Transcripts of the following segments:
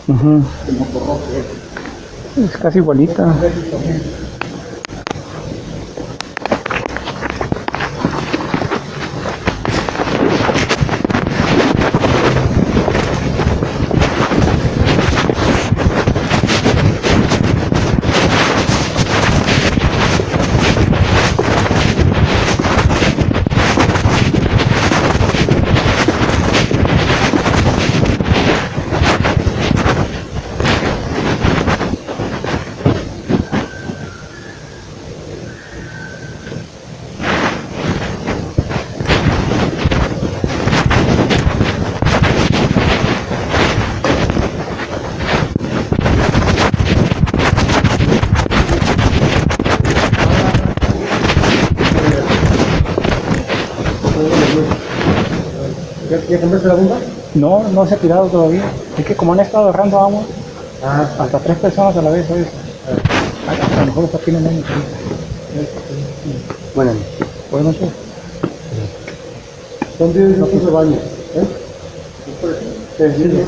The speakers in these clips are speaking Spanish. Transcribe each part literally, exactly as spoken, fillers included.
Uh-huh. Es casi igualita. ¿Ya cambiaste la bomba? No, no se ha tirado todavía. Es que como han estado agarrando agua, Ah, hasta tres personas a la vez, ¿sabes? A lo mejor está tienen años. Buenas Buenas noches. ¿Dónde no puso baño? ¿Eh? Sí, sí, sí.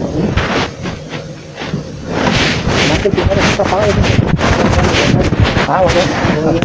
Más que el primero está apagado. Ah, bueno.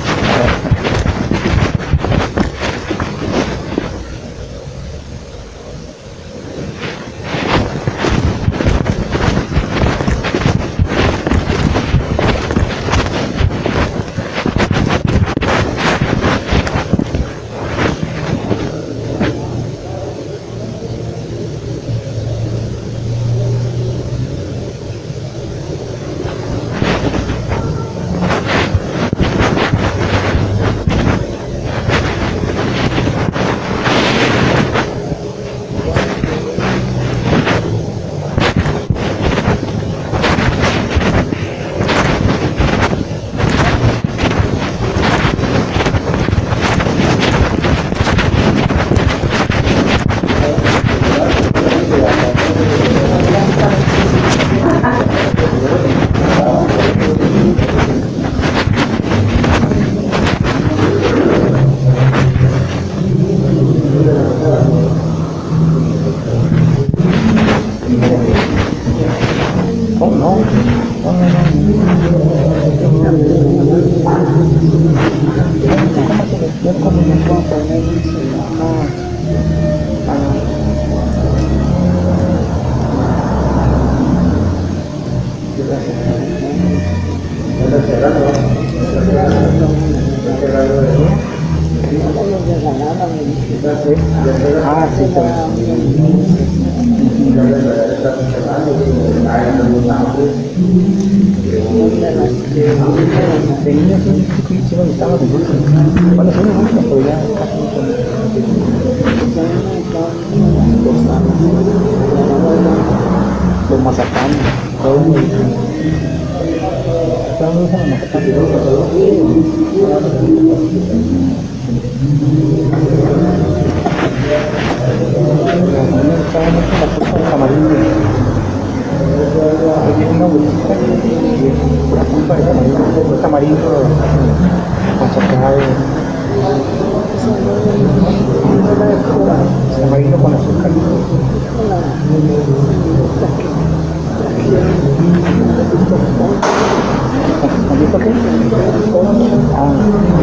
Ah, sí, de niños sí, sí, sí me gustaba de dulce. Bueno, sí me gusta, pero ya casi no. Los mazapanes, todo me gusta. ¿Ustedes no usan los mazapanes? A mí me gustaba mucho la fruta de tamarindo. Tiene una bolsita y la pulpa de tamarindo, tamarindo con chocolate. Tamarindo con azúcar. ¿Has visto qué? Ah,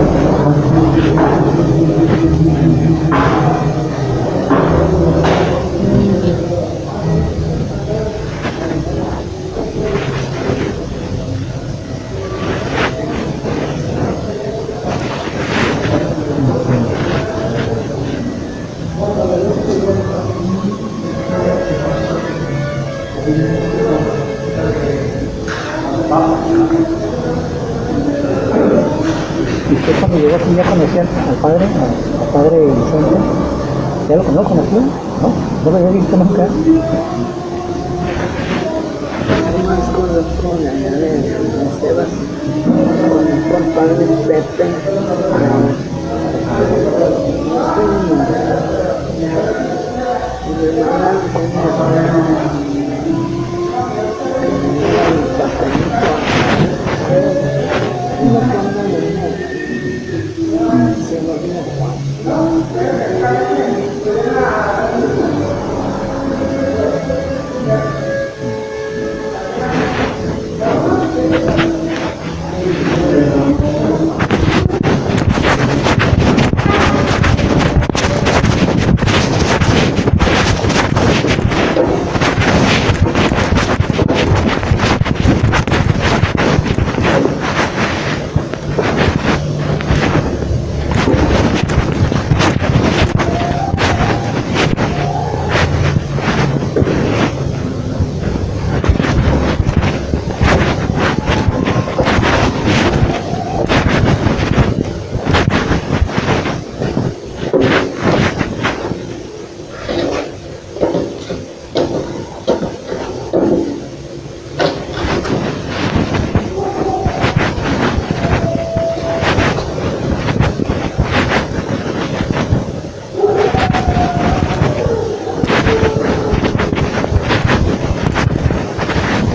y usted cuando llegó aquí ya conocía al padre, al padre Vicente. ¿Ya lo, no, conoció? ¿No? ¿No lo había visto nunca? Además conozco la edad de Sebas, conozco al padre Pepe, y mi hermana como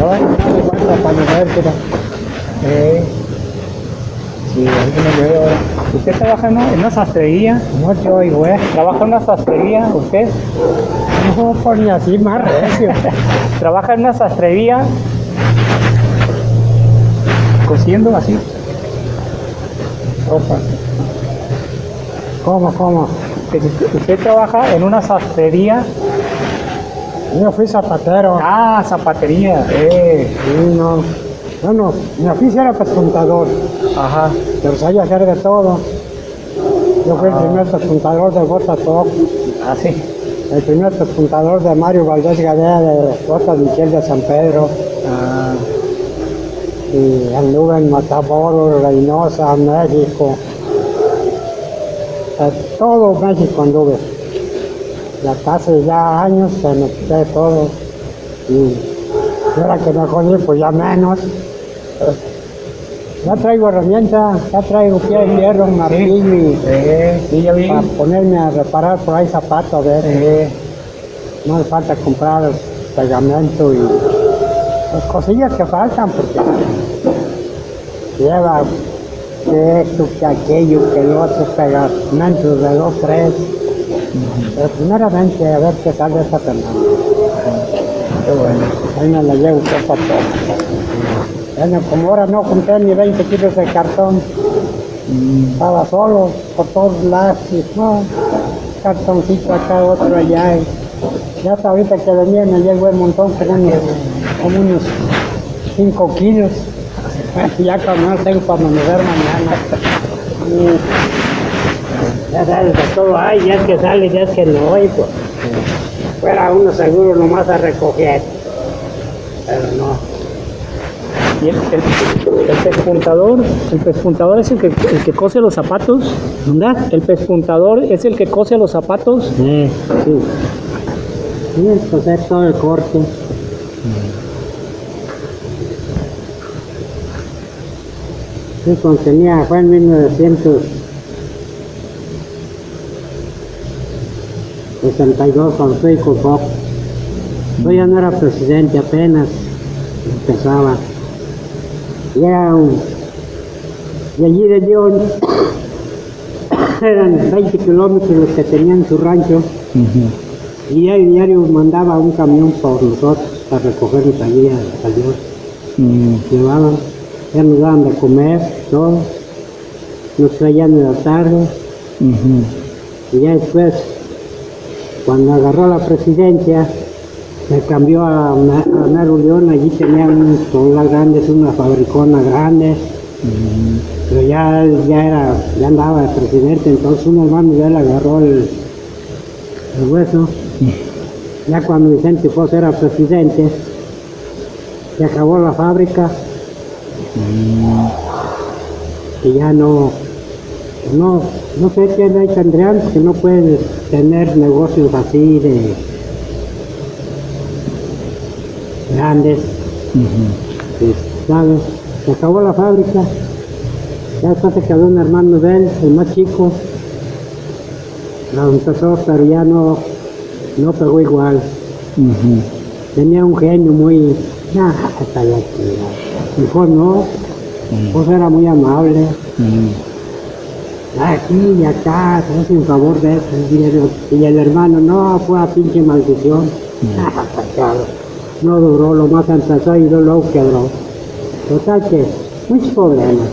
trabajaba en una guarda para mover, pero Eh, sí, ahí me veo ahora. ¿Usted trabaja en una, en una sastrería? no te oigo, ¿eh? ¿Trabaja en una sastrería usted? No, pues ni así más recio. ¿Trabaja en una sastrería? Cosiendo así. Ropa. ¿Cómo, cómo? Que si ¿Usted trabaja en una sastrería? Yo fui zapatero. Ah, zapatería. Eh. Sí, no. Bueno, mi oficio era pespuntador, Ajá. pero sabía hacer de todo. Yo fui el primer pespuntador de botas top, Ah, sí. el primer pespuntador de Mario Valdés Gadea de botas Michel de San Pedro, Ah, y anduve en Matamoros, Reynosa, México. En todo México anduve. Ya casi ya años que me quité todo. Y ahora que me jodí, pues ya menos. Ya traigo herramientas, ya traigo pie de hierro, un martillo y eh, sí, ya vi. para ponerme a reparar por ahí zapatos a ver. Eh, No hace falta comprar pegamento y las cosillas que faltan porque lleva que esto, que aquello, que lo otro, pegamentos de dos, tres. Pero primeramente a ver qué sale esta semana. qué bueno. Ahí me la llevo poco a poco. Bueno, como ahora no junté ni veinte kilos de cartón, estaba solo por todos lados y no, cartoncito acá, otro allá. Y ya hasta ahorita que venía me llegó el montón, como unos, como unos cinco kilos. Ya cuando no tengo para mover mañana. Y ya sabes, de todo hay, ya es que sale, ya es que no hay, pues. Fuera uno seguro nomás a recoger. Pero no. Y el, el, el pespuntador, el pespuntador es el que, el que cose los zapatos. ¿Dónde? El pespuntador es el que cose los zapatos. Sí, sí. Sí, es coser todo el corte. Sí, cuando tenía, fue en mil novecientos sesenta y dos cuando fui con Fox. Yo ya no era presidente, apenas empezaba. Y era un... Y allí de León eran veinte kilómetros los que tenían su rancho. Y diario, diario mandaba un camión por nosotros para recogernos allí a León. Llevaban, ya nos daban de comer, todo. Nos traían en la tarde. Y ya después, cuando agarró la presidencia, se cambió a, a Mero León. Allí tenían unas solas grandes, una fabricona grande. Pero ya, ya era, ya andaba de presidente, entonces un hermano ya le agarró el, el hueso. Ya cuando Vicente Fox era presidente, se acabó la fábrica. Y ya no, no, no sé qué ley tendrían, porque no puedes tener negocios así de grandes. Pues, ¿sabes? Se acabó la fábrica. Ya después se quedó un hermano de él, el más chico. Lo empezó, pero ya no, no pegó igual. Tenía un genio muy... Nah, hasta allá, mejor no. Pues era muy amable. Aquí y acá, se hace un favor de eso. Y el, y el hermano, no, fue a pinche maldición. Ah, claro. No duró, lo más empezó y luego quebró. Total que, muchos problemas.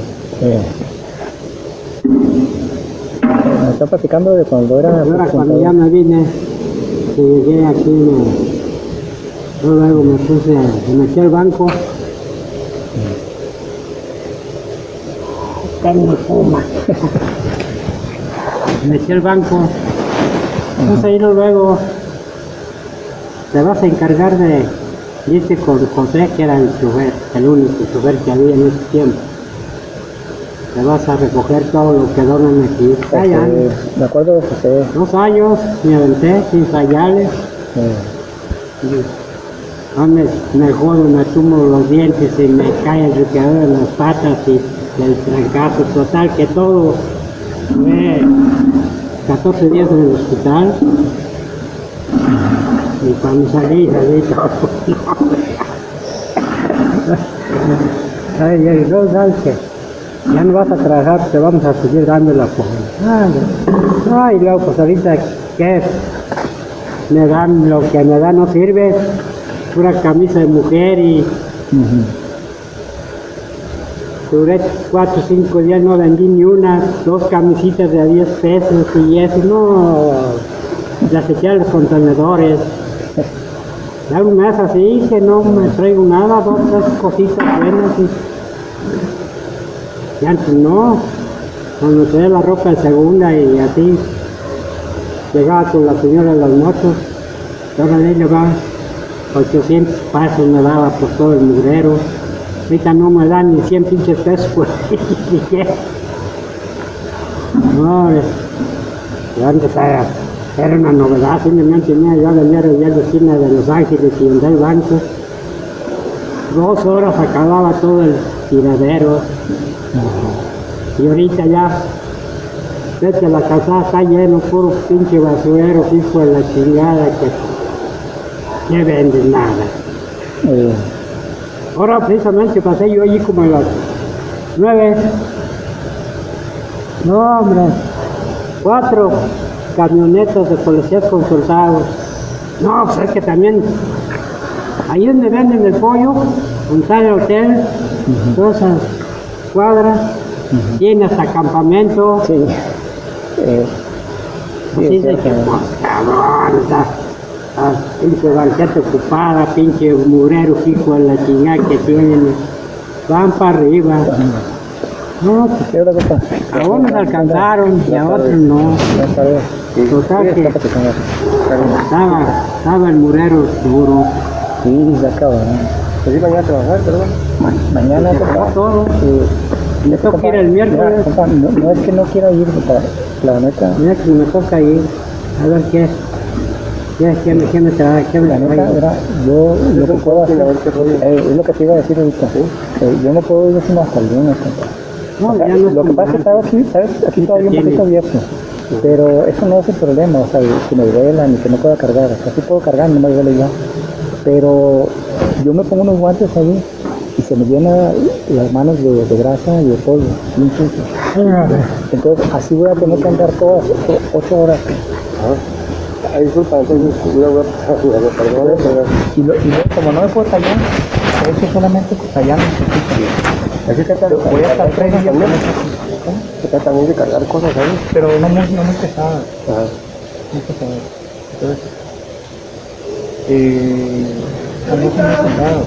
Me está platicando de cuando era. Ahora cuando ya me vine, que llegué aquí, me, yo luego me puse, me metí al banco. Tengo fuma. Me metí al banco. Entonces ahí luego te vas a encargar de irte con José, que era el chofer, el único chofer que había en ese tiempo. Te vas a recoger todo lo que donan aquí. Hay años. Me acuerdo de José. Dos años me aventé sin fallarles. No me, me jodo, me sumo los dientes y me cae el respirador en las patas y el trancazo total, que todo fue catorce días en el hospital. Y cuando salí, salí todo. Ay, Jerry, no, sabes que ya no vas a trabajar, te vamos a seguir dando la apoyo. Ay, luego, pues ahorita, ¿qué? Me dan, lo que me dan no sirve, pura camisa de mujer y Ujú. duré cuatro o cinco días, no vendí ni una, dos camisitas de a diez pesos y eso, no, las eché a los contenedores. Ya un mes así que no me traigo nada, dos, tres cositas buenas y, y antes no, cuando traía la ropa de segunda y así, llegaba con la señora de las motos, ahora le llevaba ochocientos pesos me daba por todo el mugrero. Ahorita no me dan ni cien pinches pesos por ¿y qué? No, yo antes era, era una novedad, simplemente tenía yo venía a la esquina de Los Ángeles y donde hay banco. Dos horas acababa todo el tiradero. Y ahorita ya, vete a la casa, está lleno, puro pinche basurero, hijo de la chingada, que no venden nada. Eh, Ahora precisamente pasé yo allí como a las nueve. No, hombre, cuatro camionetas de policías con soldados. No, pues es que también, ahí donde venden el pollo, donde está el hotel, todas esas cuadras, tiene hasta campamento. sí. Eh, sí, Así es de que, cierto. pues, cabrón, está, está pinche banqueta ocupada, pinche murero, hijo de la chingada que tienen, van para arriba. No, pues, ¿Qué hora cosa? a unos alcanzaron y a otros no. Buenas tardes. Total Sí, que está platicando. estaba, estaba el murero duro. Sí, ya acabó, ¿no? Pues sí, mañana a trabajar, pero bueno. Ma- Mañana Se acabó todo. Sí. Me toca ir el miércoles. Mira, compa, no, no es que no quiera ir, compa, la neta, Mira que me toca ir. A ver qué. ¿Qué, qué, me- qué me trae? ¿Qué me la neta, trae? mira, yo lo que puedo hacer, A ver qué rollo. eh, es lo que te iba a decir ahorita, eh, yo no puedo ir sino hasta el lunes, compa. No, O sea, ya no lo que pasa es que estaba aquí, ¿sabes? Aquí todavía un poquito abierto, pero eso no es el problema, o sea, que me duela ni que no pueda cargar, o sea, sí puedo cargar, no me duele ya, pero yo me pongo unos guantes ahí y se me llena las manos de, de grasa y de polvo, bien sucio. Entonces así voy a tener que andar todas o- ocho horas. Ah, disculpa, entonces voy a voy a perdón, perdón. Y, lo, y luego, como no me puedo tallar, eso solamente tallando. Así que te Voy a estar tres días con también. eso. Se trata también de cargar cosas ahí. Pero no muy, no muy pesada, Ajá. muy pesada. Entonces, eh, no muy pesado.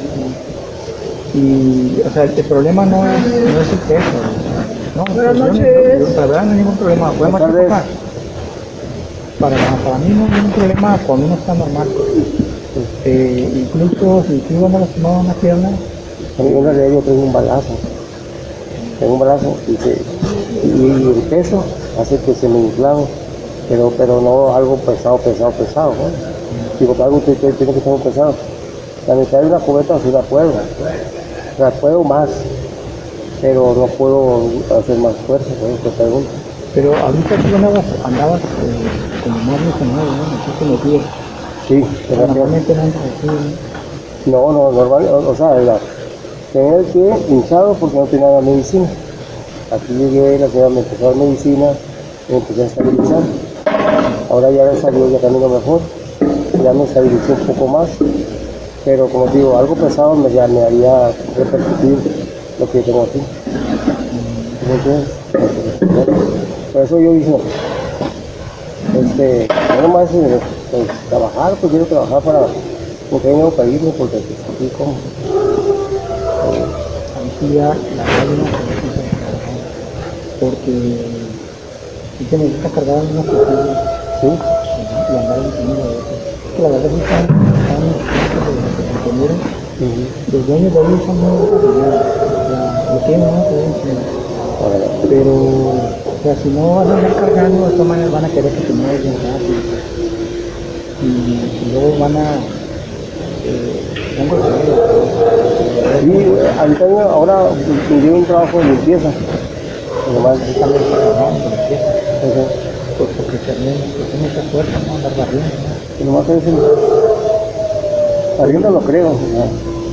Y, o sea, el, el problema no es, no es el peso. No, Buenas yo no- noches. yo- la verdad no hay ningún problema. Podemos Buenas tardes. trabajar. Para, para mí no hay ningún problema cuando uno está normal. Eh, incluso si tú me lastimado una pierna, Tengo una de ellos, tengo un balazo. Tengo un balazo y, se, y el peso hace que se me inflame, pero, pero no algo pesado, pesado, pesado. ¿No? Digo, algo que que tiene que ser muy pesado. La mitad de una cubeta sí la puedo, la puedo más, pero no puedo hacer más fuerza, por eso te pregunto. pero ahorita tú andabas, andabas eh, como más lesionado, ¿no? Así como días. Sí, pero Normalmente no andas así, ¿no? no, no, normal, o, o sea, la, tenía el pie hinchado porque no tenía la medicina. Aquí llegué, la señora me empezó a dar medicina, me empecé a estabilizar. Ahora ya me salió, ya camino mejor, ya me estabilicé un poco más, pero como digo, algo pesado me, ya me haría repercutir lo que tengo aquí. ¿Me entiendes? Por eso yo dije, este, no nomás eh, pues, trabajar, pues quiero trabajar para, porque tengo que irme, porque pues, aquí como. Ahí sí ya la verdad yo no sé, porque sí que necesita cargar una cuestión Sí, y andar encima de eso. Es que la verdad sí están, están de ingeniero, los dueños de ahí son muy desarrollados, o sea, lo tienen una creencia, ahora, pero, o sea, si no van a andar cargando, de todas maneras van a querer que te muevas bien rápido, y, y luego van a, eh, van a sí, ahorita yo- ahora tuve un trabajo de limpieza, nomás, también cargando, empieza, Ajá. pues porque también pues, tiene mucha fuerza, ¿no? Andar barriendo, ¿no? Y nomás es el, arriendo lo creo, ¿no?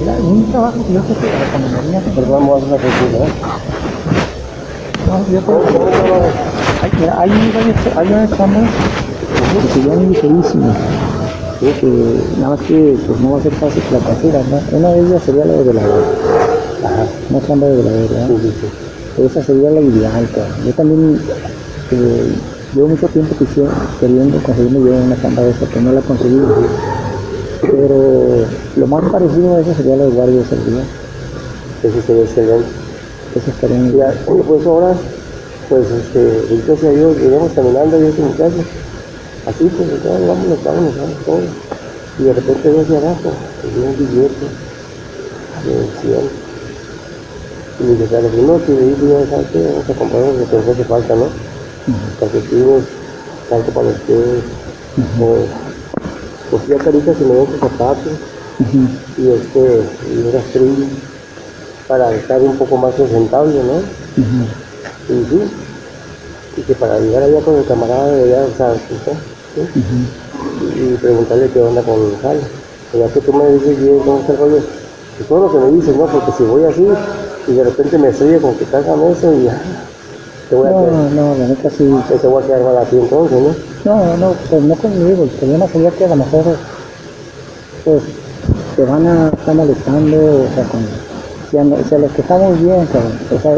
Mira, un trabajo que yo sé que recomendaría. Pero vamos a hacer una pregunta, ¿eh? No, yo creo que hay, mira, hay varias, hay varias chambas que serían ligerísimas. Sí, que nada más que pues, no va a ser fácil que la consigas, ¿no? Una de ellas sería la de velador. Ajá. Una chamba de velador, ¿verdad? Sí, sí, sí. Esa sería la ideal, cara. Yo también eh, llevo mucho tiempo que queriendo conseguirme yo una chamba de esa, que no la he conseguido. Pero lo más parecido a eso sería la de guardia de seguridad. Eso sería excelente. Eso estaría muy bien. Pues ahora, pues este, gracias a Dios, llegamos caminando yo con mi casa. Así pues, vamos, vamos, vamos, vamos, todo. Y de repente veo hacia abajo, y vi un billete de cien. Y me dije, a lo primero que le dije, ya sabes qué, vamos a comprar lo que nos hace falta, ¿no? Calcetines, salto para los pies, uh-huh. Pues ya caritas y me dio zapatos, uh-huh. Y este, y un rastrillo, para estar un poco más presentable, ¿no? Uh-huh. Y sí, y que para llegar allá con el camarada de allá, o sea, ¿sí? ¿Sí? Uh-huh. Y preguntarle qué onda con el jale. Ya que tú me dices bien cómo está el rollo, y todo lo que me dices, ¿no? Porque si voy así, y de repente me estrella con que cargan eso y ya, te voy a no, quedar. No, la neta sí. Te voy a quedar mal aquí entonces, ¿no? No, no, pues no conmigo, el problema sería que a lo mejor, pues, te van a estar molestando, o sea, con, si, a, si a los que estamos bien, cabrón, o sea,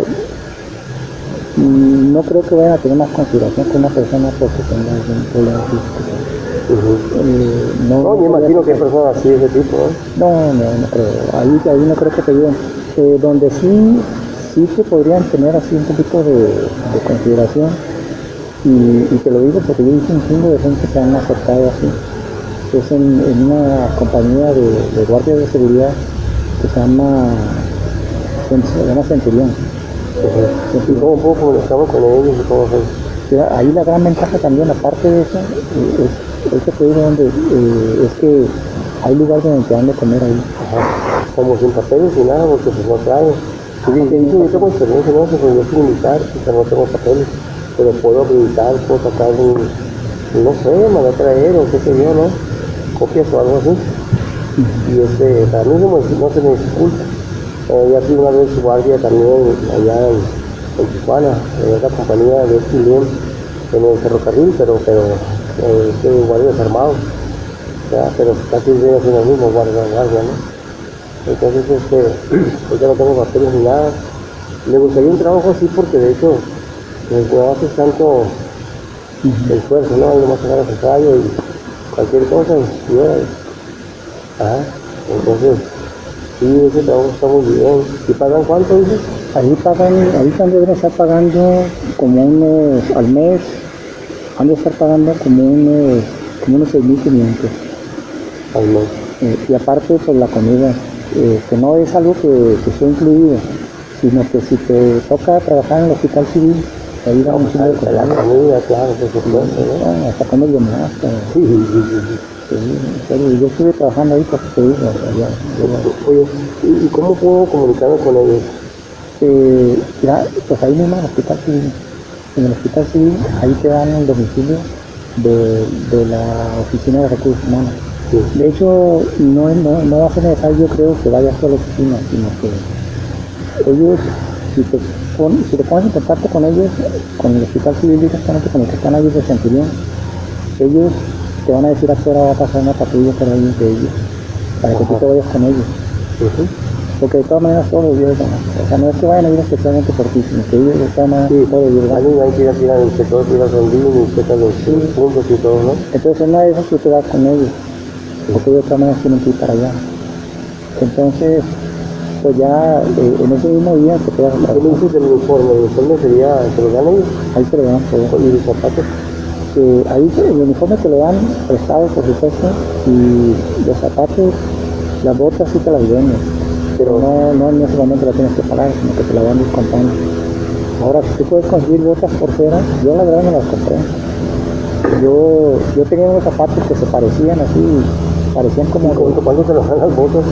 no creo que vayan a tener más consideración con una persona porque tenga algún problema físico. Uh-huh. eh, no, no, me imagino que hay personas así de ese tipo, ¿eh? No, no, no creo, ahí, ahí no creo que te ayuden. Eh, donde sí, sí que podrían tener así un poquito de, de consideración, y, y te lo digo porque yo hice un chingo de gente que han aceptado así. Es en, en una compañía de, de guardia de seguridad que se llama, se llama Centurión. ¿Y cómo puedo comunicarme con ellos y cómo hacer? Ahí la gran ventaja también, aparte de eso, es, es que te digo donde, eh, es que hay lugares donde te dan de comer ahí. Ajá. Como sin papeles ni nada, porque pues no traigo. Y dije, dice, yo tengo experiencia, no sé, pues yo soy militar, quizás no tengo papeles, pero puedo habilitar, puedo sacar un, no sé, mandar a traer o qué sé yo, ¿no? Copias o algo así. Uh-huh. Y este, para mí no, no se me dificulta. Eh, ya fui una vez guardia también allá en, en Tijuana, en otra compañía de Chilén, en el ferrocarril, pero, pero eh, de guardias armados, ya, pero casi viene siendo el mismo guardia, guardia, ¿no? Entonces, este, pues ya no tengo papeles ni nada. Me gustaría un trabajo así porque de hecho, pues, no haces tanto uh-huh. esfuerzo, ¿no? Hay nomás agarras el rayo y cualquier cosa y, y ahora, ajá, entonces, sí, ese trabajo está muy bien. ¿Y pagan cuánto, dices? Ahí pagan, ahorita deben estar pagando como unos, al mes, han de estar pagando como unos, como unos seis mil quinientos. Al mes. Eh, y aparte, pues la comida, eh, que no es algo que, que esté incluido, sino que si te toca trabajar en el hospital civil, ahí da un chingo de comida. La comida, claro, por supuesto, ¿no? Hasta comes de más. Sí, sí, sí, sí. Sí, pero yo estuve trabajando ahí porque te digo, allá, allá. Oye, ¿y cómo puedo comunicarme con ellos? Eh, ya, pues ahí mismo en el hospital civil, en el hospital civil, ahí te dan el domicilio de, de la oficina de recursos humanos. Sí. De hecho, no, no, no va a ser necesario, yo creo, que vayas a la oficina, sino que ellos, si te, pon, si te pones en contacto con ellos, con el hospital civil directamente, con los que están ahí de Centurión, ellos te van a decir a qué hora va a pasar una patrulla por ahí de ellos, para que tú te vayas con ellos. Uh-huh. Porque de todas maneras todos los días, o sea, no es que vayan a ir especialmente por ti, sino que ellos de todas maneras sí, todos los días. A mí me hay que ir a tirar el sector, tirar rondín, y quitar los sí. puntos y todo, ¿no? Entonces en una de esas tú te vas con ellos, porque ellos de todas maneras tienen que ir para allá. Entonces, pues ya eh, en ese mismo día te quedas a trabajar. ¿Qué me dices del uniforme? ¿El uniforme sería, se lo dan ellos? Ahí se lo dan todo. ¿Y los zapatos? Eh, ahí el uniforme te lo dan prestado, por supuesto, y los zapatos, las botas sí te las venden, pero no, no en ese momento las tienes que pagar, sino que te las van descontando. Ahora, si tú puedes conseguir botas por fuera, yo la verdad me las compré. Yo, yo tenía unos zapatos que se parecían así, parecían como... ¿Cuánto, ¿cuánto te los dan las botas?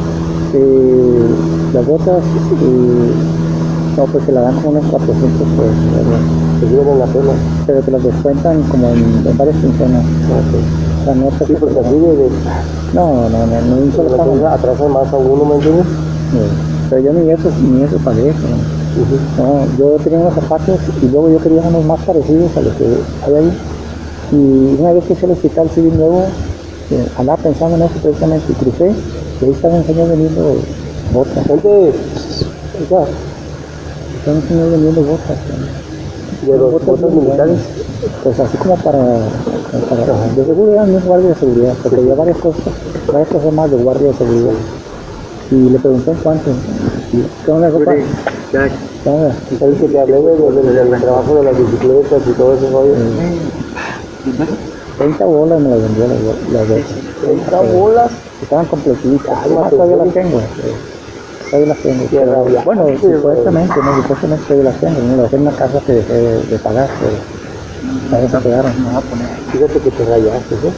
Eh, las botas, eh, no, pues se las dan como unos cuatrocientos pesos, ¿verdad? Que vienen la pena. Pero te las descuentan como en, en varias quincenas. Okay. sea, no te sí, porque así de, de no, no, no, no, un solo la carro. cosa atrasa más a uno, ¿me entiendes? Sí. Pero yo ni eso, ni eso pagué, ¿no? Uh-huh. No, yo tenía unos zapatos y luego yo quería unos más parecidos a los que hay ahí. Y una vez que hice el hospital civil nuevo, eh, andaba pensando en eso precisamente y crucé, y ahí estaba un señor vendiendo botas. Gente, o sea, Estaba un señor vendiendo botas. ¿no? de los botas, botas militares. Pues así como para, como para de seguridad, no es guardia de seguridad, porque había varias cosas, varias cosas más de guardia de seguridad. Y le pregunté en cuánto. ¿Qué onda, compa? ¿Qué onda? ¿Sabes que te hablé de, de, de, del trabajo de las bicicletas y todo ese rollo? treinta bolas me las vendió las, las botas. ¿treinta bolas? Estaban completitas. Además todavía las tengo. Todavía las tengo. Pero, bueno, supuestamente, no, supuestamente todavía las tengo. No, las dejé en una casa que dejé de, de pagar. Pero ahí se quedaron. Fíjate que te rayaste, ¿sí?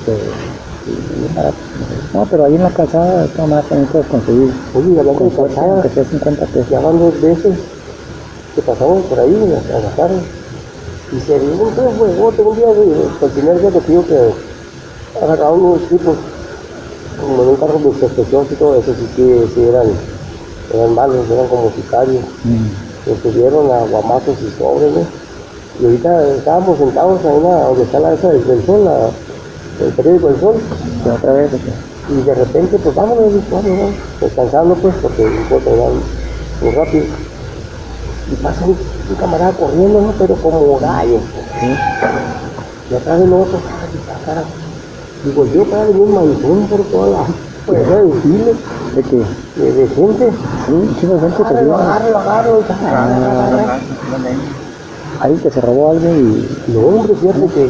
No, pero ahí en la calzada, esto más también puedes conseguir. Oye, hablando de calzada, que sea cincuenta pesos. ya van dos veces que pasamos por ahí a la tarde. Y se vino un juegote un día, el primer día que te digo que agarraron unos tipos, como en un carro de sospechosos y todo eso, sí que sí eran, eran malos, eran como sicarios. Mm. Nos subieron a guamazos y sobres, ¿no? Y ahorita estábamos sentados ahí una, donde está la esa del, del sol, la, el periódico del sol. ¿Y otra vez? ¿Qué? Y de repente, pues vámonos, vámonos, descansando pues, porque no puedo terminar muy rápido. Y pasa un, un camarada corriendo, ¿no? Pero como gallo. ¿Sí? Y atrás del otro, cara, digo, yo para venir un maizón por toda la fuerza de Chile. ¿De qué? De, de gente. Sí, chico, gente que Agárralo, agárralo, agárralo. Ahí que se robó algo y... No, hombre, fíjate que...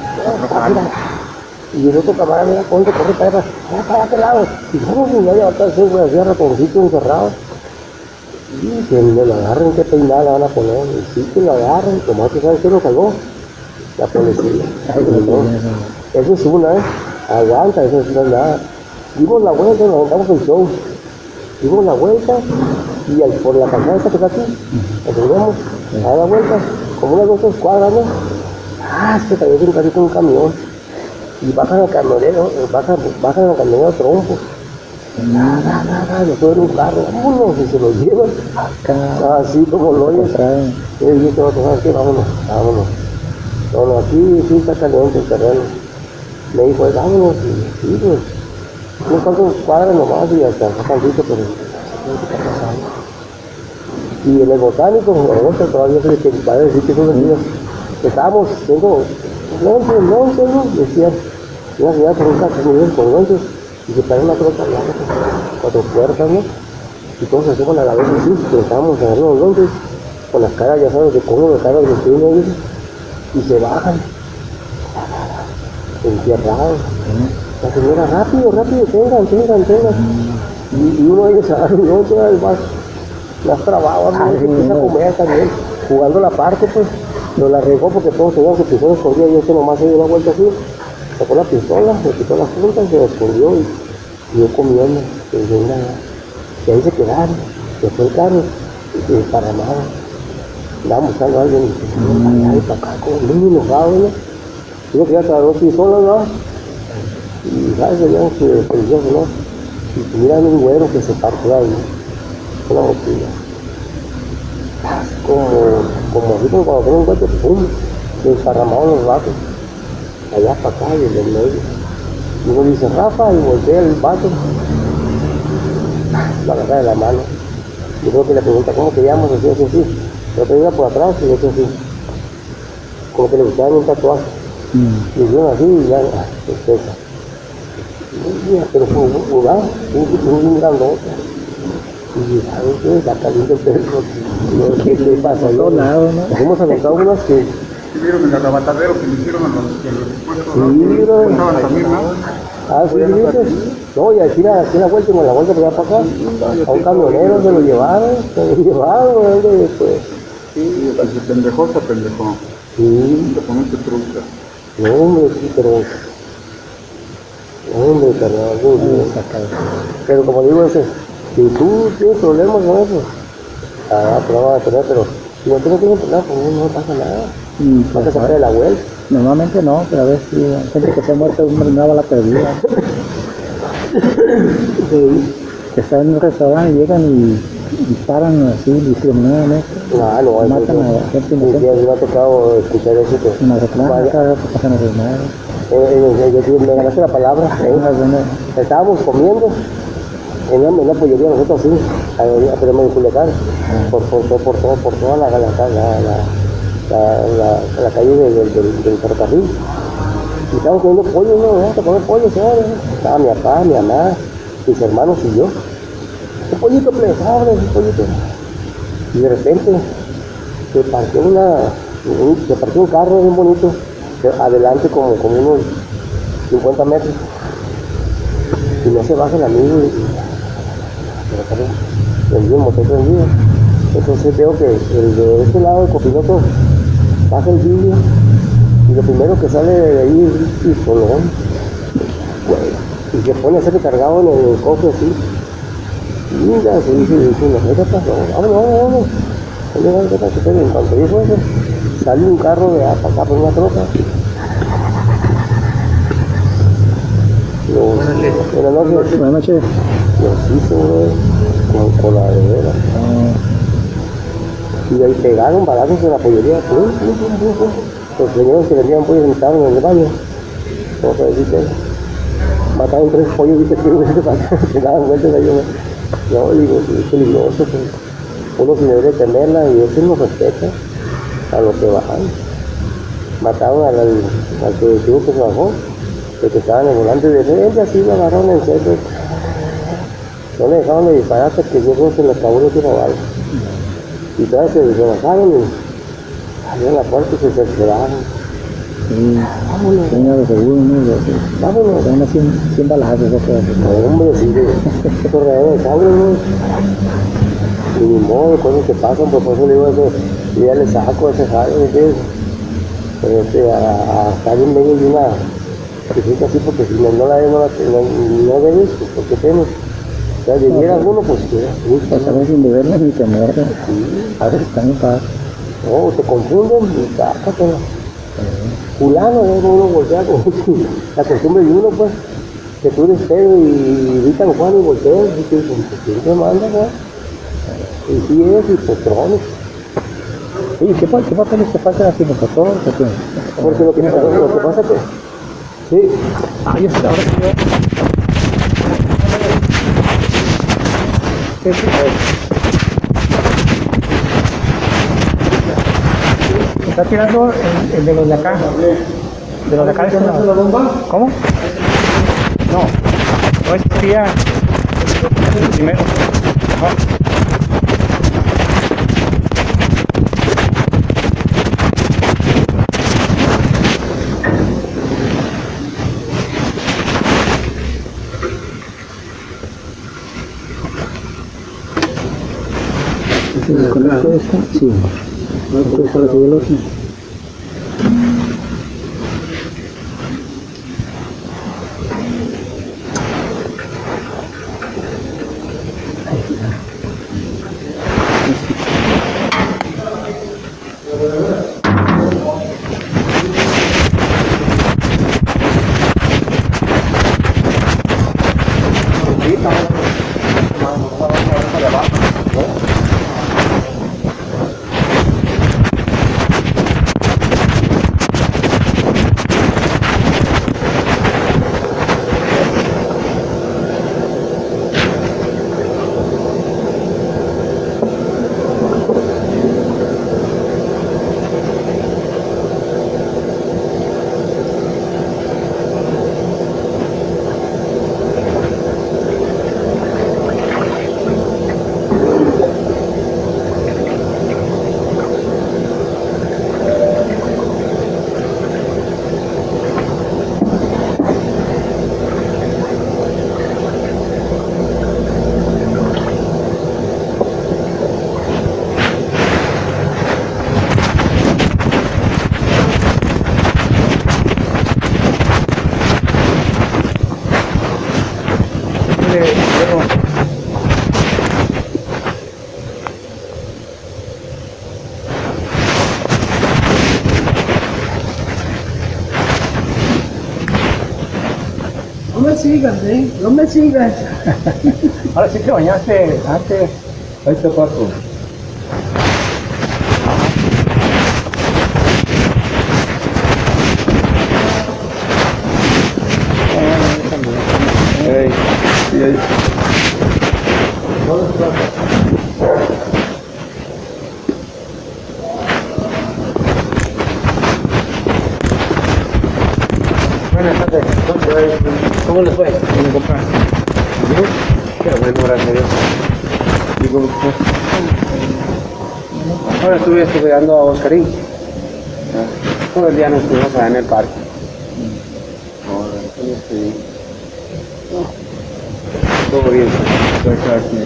Y el otro camarada me da cuenta, corre para allá, para aquel lado. Y vamos, y ya levantar ese güey, hacía ratoncito encerrado. Y que me lo agarren, qué peinada le van a poner. Y sí que lo agarren, nomás que sabes que lo cagó. La policía. Ay, no. Eso es una, ¿eh? Aguanta, eso no es nada. Dimos la vuelta, nos aventamos el show. Dimos la vuelta y al, por la calzada esta que está aquí, nos subimos a dar la vuelta, como unas dos tres cuadras, ¿no? Ah, se cayó un carrito un camión. Y bajan al camionero, bajan, bajan al camionero trompo. Nada, nada, nada, lo suben un carro, vámonos, y se lo llevan. Así como lo oyes. Y yo te voy a tomar aquí, vámonos, vámonos. No, no, aquí sí está caliente el terreno. Me dijo, pues vámonos, y sí, pues. Unos cuantos cuadras nomás y hasta tantito, pero ¿qué está pasando? Y en el botánico, ahorita todavía se les va a decir que son mentiras. Estábamos viendo lonches, lonches, ¿no? Decían, una señora con un cachorro con lonches, y se paró una troca blanca, cuatro puertas, ¿no? Y todos hacemos a la vez así, pero estábamos agarrando los lonches, con las caras, ya sabes, de cómo las caras de los ellos, y se bajan, entierrados. La señora, rápido, rápido, tengan, tengan, tengan. Y, y uno de ellos agarra un lonche, más, más trabado, ¿no? Se empieza a comer también, jugando la parte, pues. Pero la regó porque todos tenían su pistola escondida y este nomás se dio la vuelta así, sacó la pistola, le quitó las puntas, se la escondió y yo comiendo, y, y ahí se quedaron, se fue el carro, y para nada. Andaba buscando a alguien y dice, para allá y para acá, como muy enojado, ¿no? Digo que ya hasta dos pistolas, ¿no? Y sabes, veían que religioso, ¿no? Y miran un güero que se partió ahí, una botella. Como, como así como cuando tengo un golpe, pum, desparramados los vatos, allá para acá y en el medio. Y uno dice, Rafa, y voltea el vato, lo agarra de la mano. Y creo que le pregunta, ¿cómo te llamas? Así, así, así. Pero te iba por atrás y le dice así, como que le gustaban un tatuaje. Mm. Y yo así y ya, tristeza. Pero fue un lugar, un grandote. Y ¿sabes qué? Está caliente el perro. ¿Qué le pasa? No, nada, ¿no? Nos hemos aventado unas que... ¿Sí vieron el arrebatadero que le hicieron a los que los expuestos? Sí, ¿no? Estaban también, ¿no? Ah, sí, dices. No, y aquí la, aquí la vuelta, con la vuelta por allá para acá. A un camionero se lo llevaron, se lo llevaron, después. Sí, se pendejó, se pendejó. Sí. Se pone este truca. No, hombre, sí, pero... No, hombre, carnal, no, pero como digo, ese, si tú tienes problemas con eso, ah, problemas vas a tener, pero si no tienes que problemas, pues no pasa nada. Mm, vas a sacar de la vuelta. Normalmente no, pero a veces sí, hay gente que se ha muerto de una bala perdida. Sí. Que están en un restaurante y llegan y disparan así discriminadamente. No, no, eso, Matan a eso, gente sí, inocente. sí, me ha tocado escuchar eso. Que, En Mazatlán, vaya, acá pasan a los madres. eh, eh, yo sí, me ganaste la palabra. ¿eh? Una buena. Estábamos comiendo en una, en una pollería nosotros sí, a pero en Culiacán, por, por, por, por, todo, por toda la, la, la, la, la, la, la calle del, del, del, del ferrocarril. Y estábamos comiendo pollo, ¿no? Vamos a comer pollo, señores. Estaba mi papá, mi mamá, mis hermanos y yo. Un pollito, pues, abre un pollito. Y de repente se partió una, un, se partió un carro bien bonito, adelante como, como unos cincuenta metros. Y no se baja el amigo y prendido, el motor prendido. Entonces veo que el de este lado del copiloto baja el vidrio y lo primero que sale de ahí es el solón. Y se pone a ser recargado en el cofre así. Y mira, se dice, dice, no, ¿qué pasó? Vámonos, vámonos, vámonos. En cuanto dijo eso, sale un carro de acá por una troca. Los, buenas noches. Buenas noches. Los hizo, bro, con, con la de veras. Ah, Y ahí pegaron balazos en la pollería. Pum, pum, pum, pum, pum. Los señores que vendían pollos estaban en el baño. Vamos a decir que mataron tres pollos, dice que se daban vueltas ahí. No, digo, es peligroso. Pues. Uno sí debe temerla y eso no respeta a los que bajan. Mataron al, al, al que tuvo que se bajó. El que estaba en el volante de frente, así lo agarraron en serio. No le dejaron de disparar hasta que yo creo que se le acabó el último bala. Y todavía se, se bajaron y abrieron la puerta y se cercioraron. sí. Vámonos, Señor de seguro, ¿no? vámonos. Son unos cien balazos, eso que No, hombre, sí, de corredor de sangre, ¿no? Y ni modo, cosas que pasan, pues por eso le digo eso, yo ya le saco ese jale, ¿me entiendes? Este, a, a estar en medio de una piscina así, porque si no, no la ves, no la no, no debes, pues porque tienes. O sea, si viera alguno, pues que pues a veces sin deberles ni temerle. sí. A veces están en paz. No, te confunden y sácatela. Fulano, uno, uno voltea con la costumbre de uno, pues, que tú eres Pedro y gritan Juan y volteas y te dicen, pues, ¿quién te manda, Juan? Y sí es, y Petrones. Oye, ¿qué, pa- ¿qué papeles te faltan así los catorce? ¿Qué? Porque lo que, lo, lo que pasa es que, sí, Ah, yo ahora sí veo. ¿Qué es eso? Está tirando el, el de los de acá. De los de acá de este lado. ¿Cómo? No. No, este sería el primero. Ajá. ¿Se desconecta esta? Sí. ¿Cuál es el otro? sigan, ¿eh? No me sigan. Ahora sí te bañaste antes. Ahí está Paco. Ey, sí, ahí. ¿Dónde está? Buenas tardes. ¿Cómo les fue? ¿Cómo compras? Bien. Qué bueno, gracias a Dios. ¿Y cómo fue? Ahora estuve estudiando a Oscarín. Todo el día nos estuvimos allá en el parque. Ahora, sí. Todo bien. Está aquí.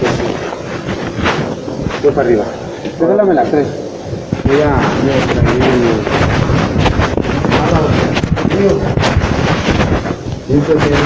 Yo para arriba. Regálame las tres. Voy a, voy a traer el... Siéntate.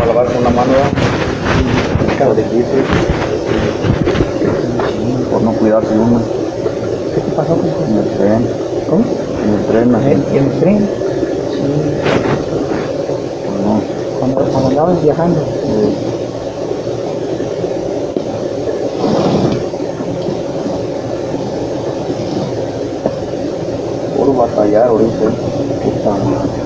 lavar con una mano, ¿verdad? Difícil. Por no cuidarse uno. ¿Qué te pasó? En el tren. ¿Cómo? En el tren, así. ¿En el tren? Sí. No. Cuando, cuando andabas viajando. Sí. Por batallar ahorita. Puta madre.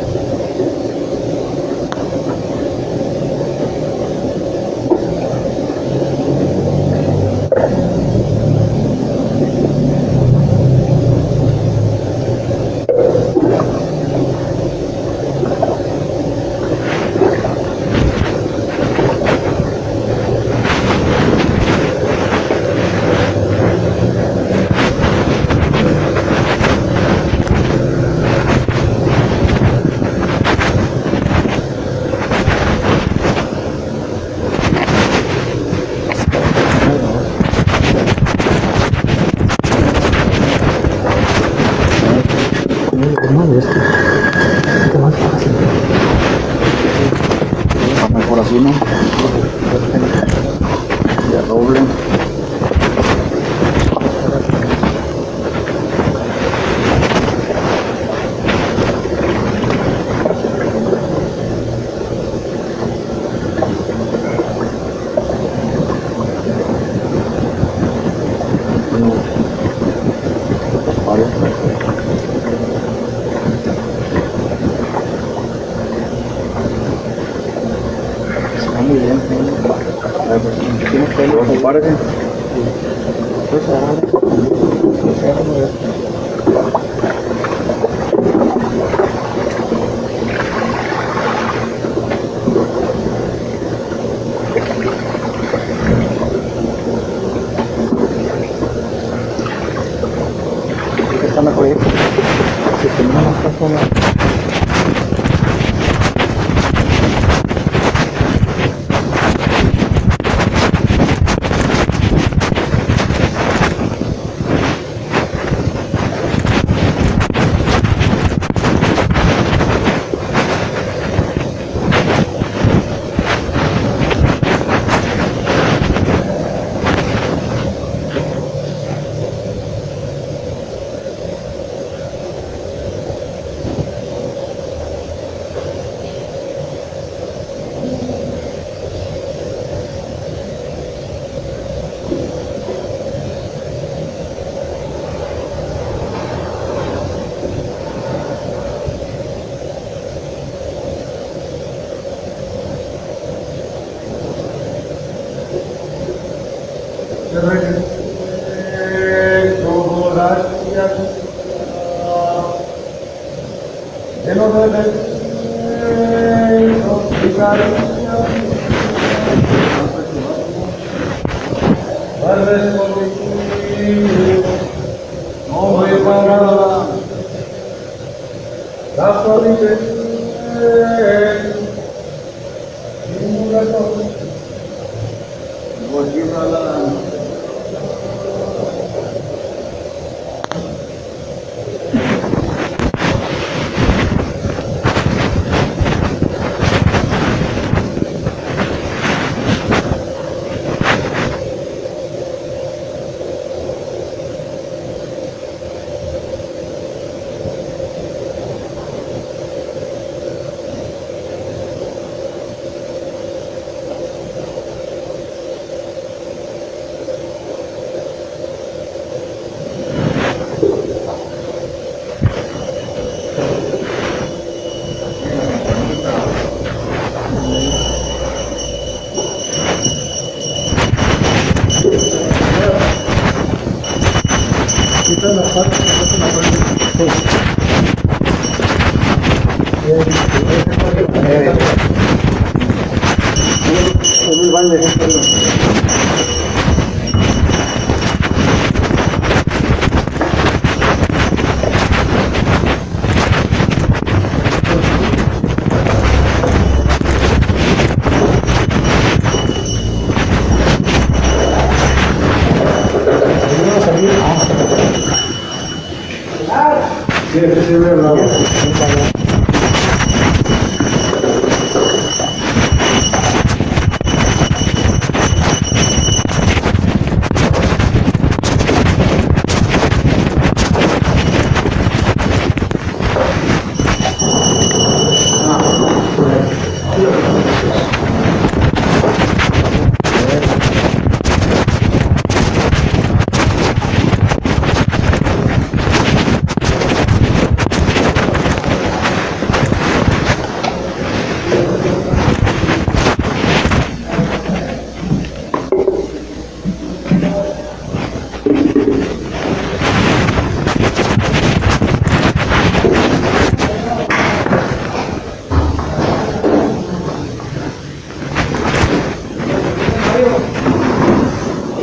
Mejor así, ¿no? Ya doble. Está muy bien, ¿sí? ¿Tienes pelo? ¿Te parece? Pues ahora. Está mejor esto. Si tenemos más personas.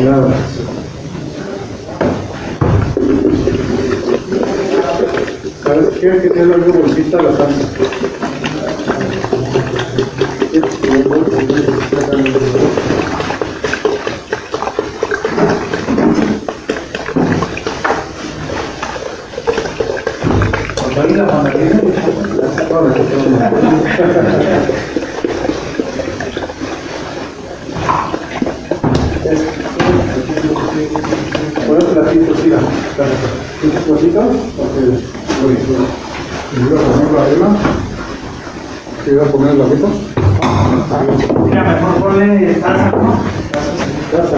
Claro. ¿Sabes qué? Que tiene algo bolsita la salsa. Por el platito, sí, un platito, porque voy a poner la arena, que voy a poner el arroz. Mira, mejor ponle salsa, ¿no? Salsa.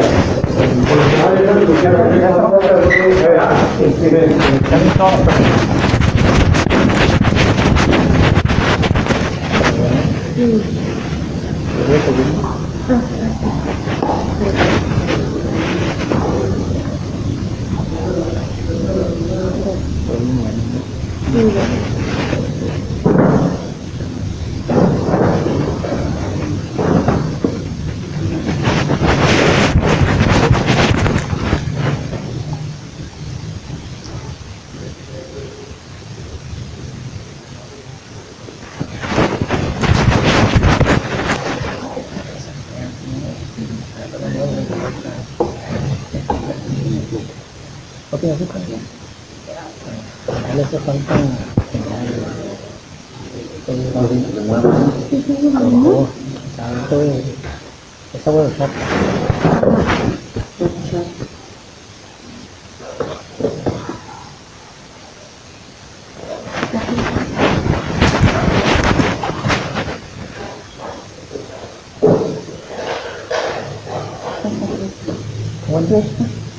¿No tiene azúcar? Le hace falta esa huevo de chapa. ¿Cuánto es?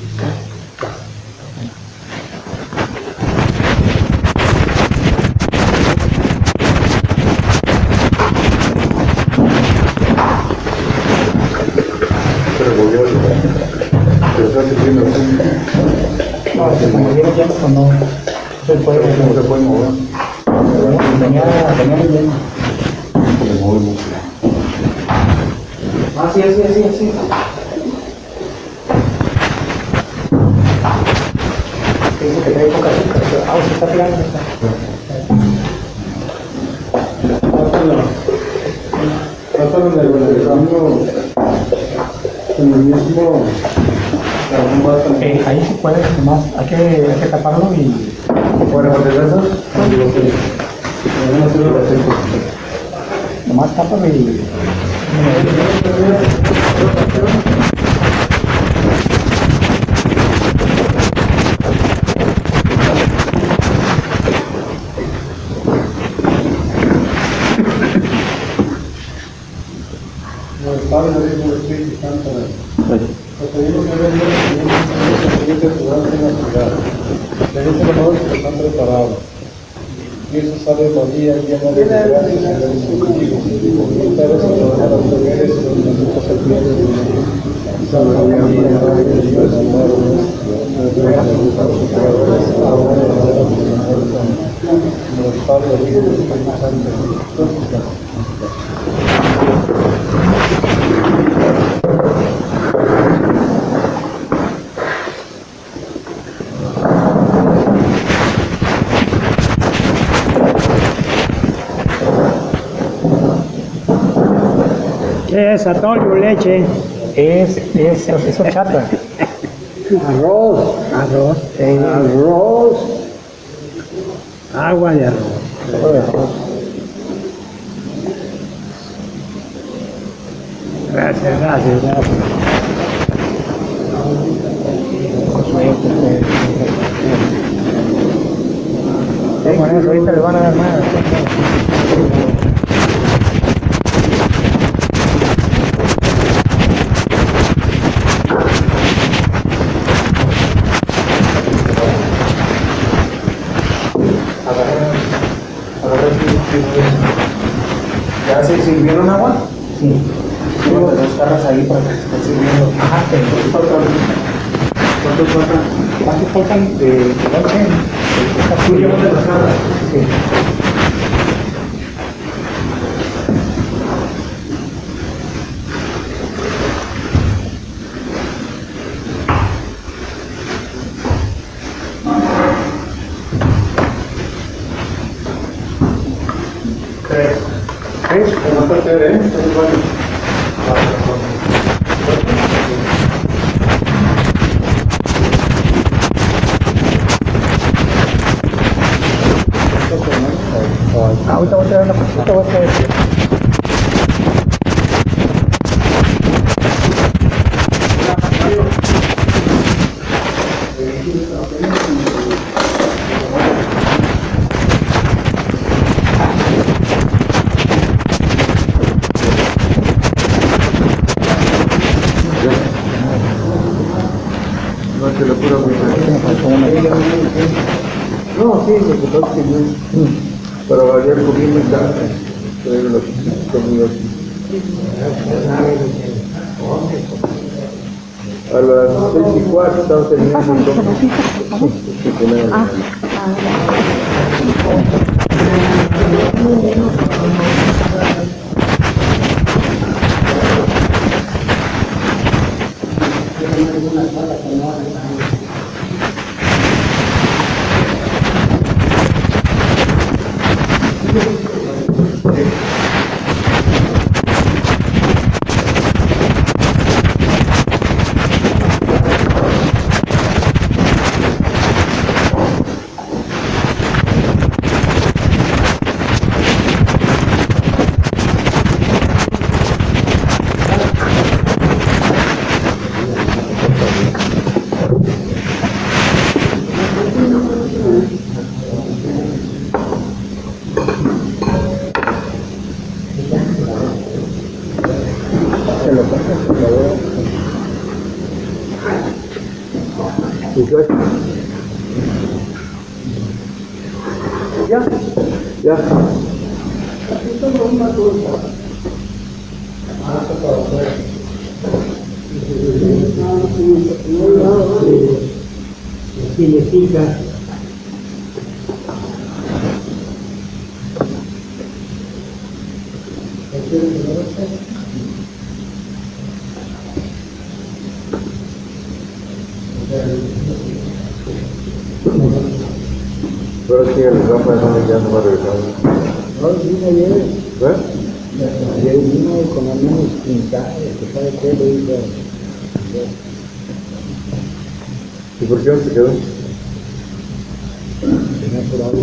No, se como viene lleno o no se puede, no se puede mover. Venía, venía muy lleno. Ah, sí, así, así, así. Dice que trae poca azúcar, pero ah, se está tirando. Trátalo en el mismo, en el mismo. Eh, ahí sí puede, nomás hay que, hay que taparlo y... ¿Fuera de eso? Nomás tápalo y... No, está bien, ahí como estoy quitando. Lo pedimos que vengan los clientes que van a tener la ciudad. Le dicen los modos que están preparados. Y eso sale María llena de gracias y de bendiciones. Y tal vez se lo van a obtener eso, los hijos se pierden. Salve María, Madre de Dios y Madre nuestra. Nos ruega por nosotros pecadores, ahora y en la hora de nuestra muerte. Amén. Nos Padre, Hijo y Espíritu Santo. ¿Qué es atole o leche? Es, es, es horchata. Arroz. Arroz. Eh, arroz. Agua de arroz. Agua de arroz. Gracias, gracias, gracias. Sí, con eso ahorita le van a dar más. ¿Ya se sirvieron agua? Sí. Tengo dos jarras ahí para que se estén sirviendo. Ajá, pero ¿Cuántos faltan? ¿cuántos faltan de lonche? ¿Tú llevas de las jarras? Sí. Ahorita voy a traer una cosita, voy a traer. No, que la pura No, sí, lo que pasa es que yo, para variar comiendo en casa, traigo la comida aquí. A las seis y cuatro estamos terminando entonces. Ah, Ya, ya. Significa Pero sí, el Rafa ya no va a regresar. no, vino ayer, ¿Ves? ayer vino con amigos pintados, que sabe qué le hizo. ¿Y por qué no se quedó? Tenía por algo.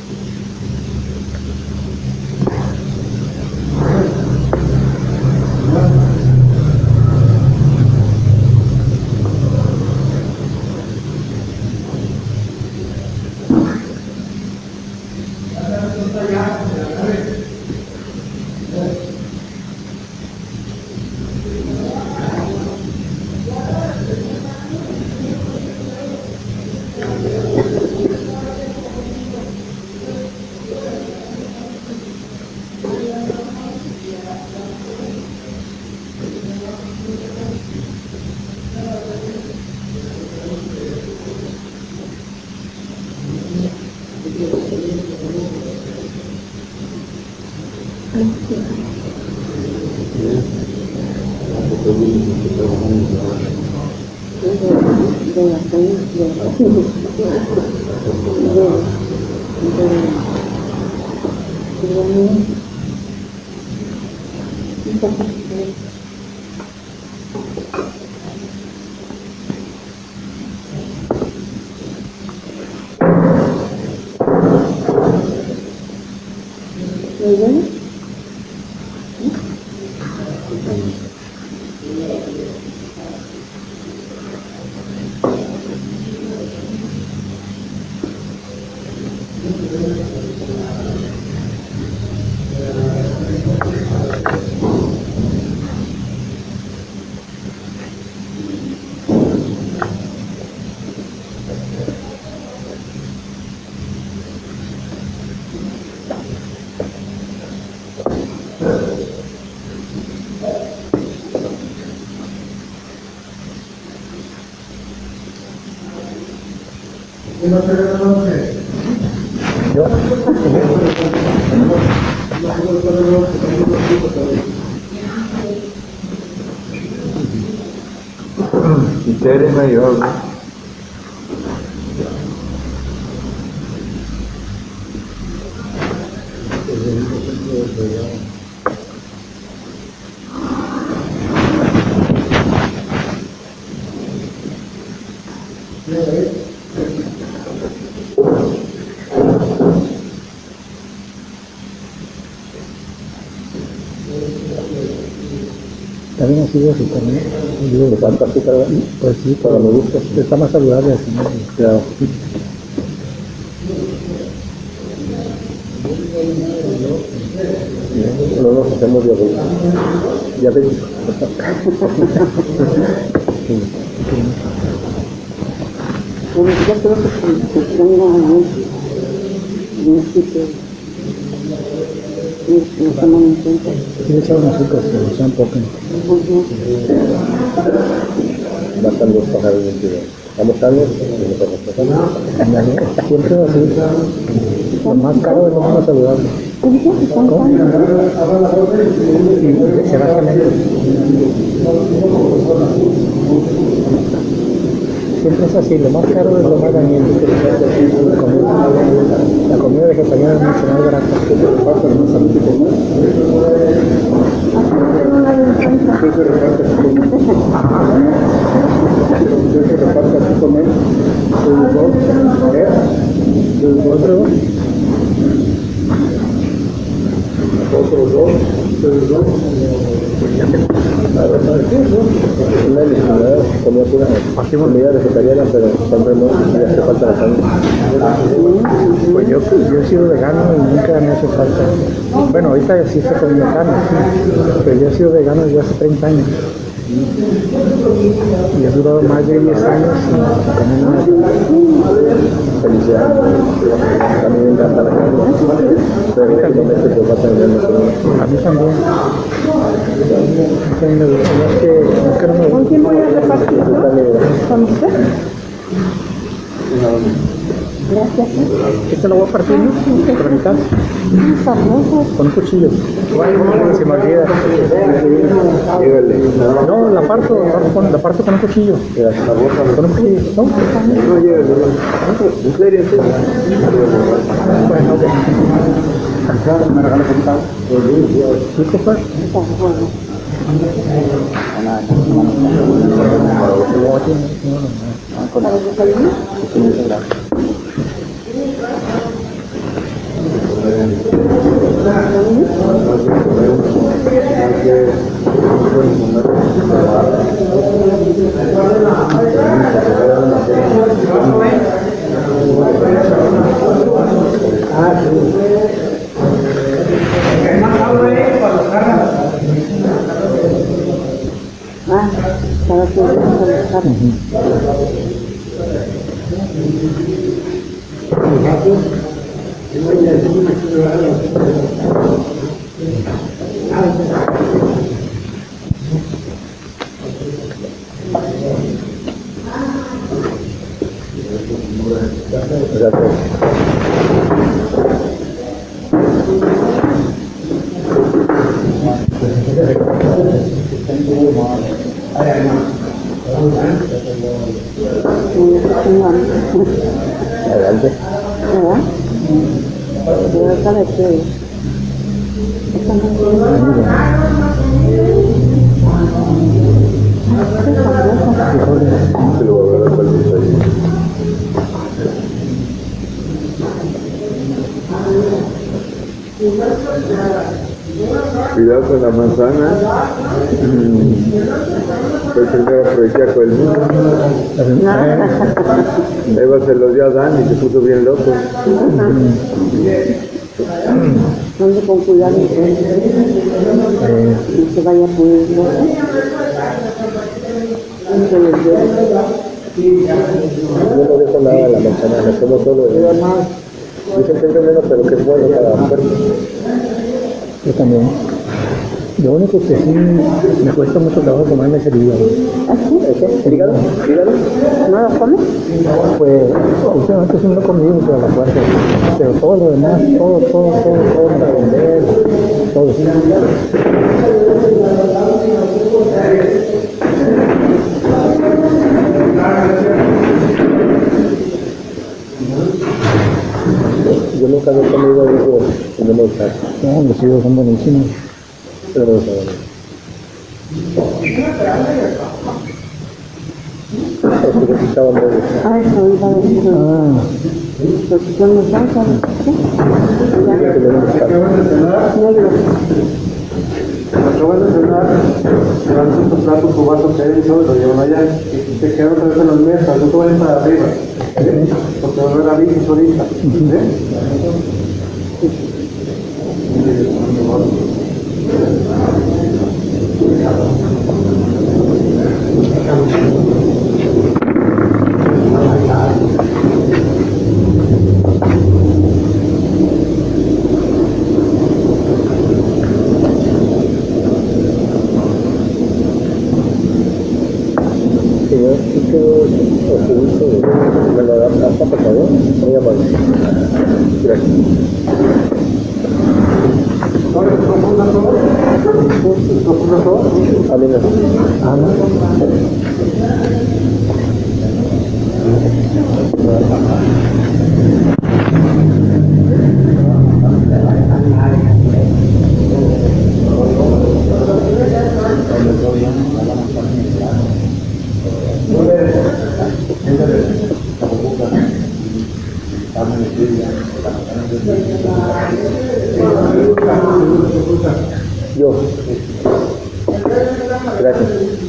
Y Tere me ayudó, ¿no? También así de azúcar, ¿no? Digo, ¿Le falta azúcar? pues sí, Para pero mi gusto. está más saludable así, ¿no? Claro. No nos hacemos diabéticos. Diabéticos. Bueno, yo creo que se tenga un principio y no toman en cuenta. Sí le echaban azúcar, pero le echaban poco. Matan los pájaros del cielo. Estamos sanos y no estamos pasando. Siempre así. Lo más caro es lo menos saludable. ¿Qué dices? ¿Están ¿Cómo? Y se va a comer. Siempre es así, lo más caro es lo más dañino. La comida, la comida vegetariana es mucho más barata. ¿Qué se reparte así con él? ¿Qué se reparte así con él? ¿Eh? Otro, ¿Otros dos? ¿Ustedes dos? A ver, ¿sabes qué? Una deliciosidad, comida pura, comida vegetariana, pero siempre no, y hace falta la sangre. pues yo, yo he sido vegano y nunca me hace falta. Bueno, ahorita sí estoy comiendo carne, sí, pero yo he sido vegano desde hace treinta años. Y he durado más de diez años sin comer nada. Felicidades. A mí me encanta la carne. Pero últimamente pues va a tener la comida. A mí también. A mí también me gusta. No es que, no es que no me ¿Con gusta. quién voy a repartir? ¿Con usted? Gracias. Este lo voy a partir, ¿no? Por la mitad. Sabrosas. Con un cuchillo. Se me olvida. Dígale. No, la parto, la parto con, la parto con un cuchillo. Mira, sabrosa. Con un cuchillo. ¿No? No, llévale. ¿En serio? ¿En serio? Bueno, ok. ¿Me regalas un pan? ¿Sí, compa? Está bueno. ¿Para el desayuno? Ah, para que vean con la carne. Gracias. Adelante. ¿Verdad? Pero sabe que esta no Se lo voy a dar para el desayuno. Cuidado con la manzana. Fue el primer afrodisíaco del mundo. Eva se lo dio a Adán y se puso bien loco. ¿Dónde con cuidado entonces? No se vaya a poner loco. Se les dio. Yo no dejo nada a la manzana, me como solo. Dicen que es veneno, pero que es bueno para el cuerpo. Yo también. Lo único que sí me cuesta mucho trabajo comerme es el hígado. ¿Así? ¿Eso? ¿El hígado? ¿Hígado? ¿No lo comes? Pues últimamente sí me lo he comido, pero a la fuerza. Pero todo lo demás, todo, todo, todo, todo, para vender, todo. Yo nunca he comido algo que no me gusta. No, los hígados son buenísimos. Pero no saben. Porque sí estaban muy bien. Ah, eso iba a decir. Ah, Porque son los salsas. ¿Qué? Que no me gusta. Negro. Acaban de cenar, le dan su plato, su vaso tenso, lo llevan allá y se quedan otra vez en las mesas, no te vayan para arriba, ¿eh? Porque van a ver avisos ahorita, ¿eh? Señor, sí que oculto, me lo da hasta por favor, muy amable. Gracias. Ahora, ¿profunda todo? ¿Profunda todo? Amén. Amén. Yo. Gracias.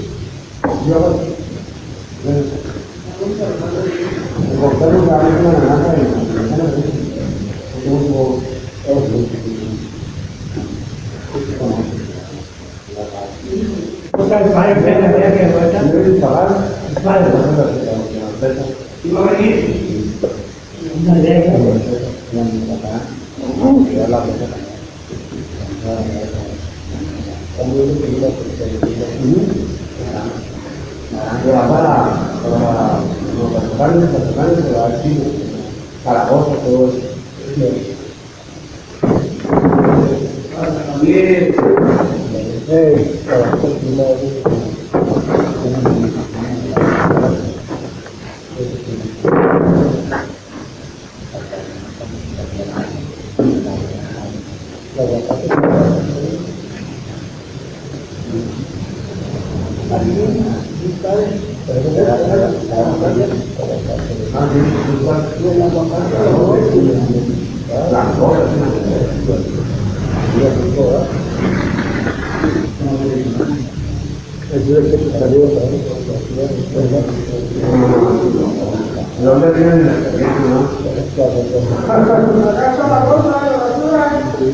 ¿Dónde tienen la experiencia, no? ¡Acá está la bolsa de la basura!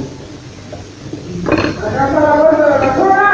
¡Acá está la bolsa de la basura!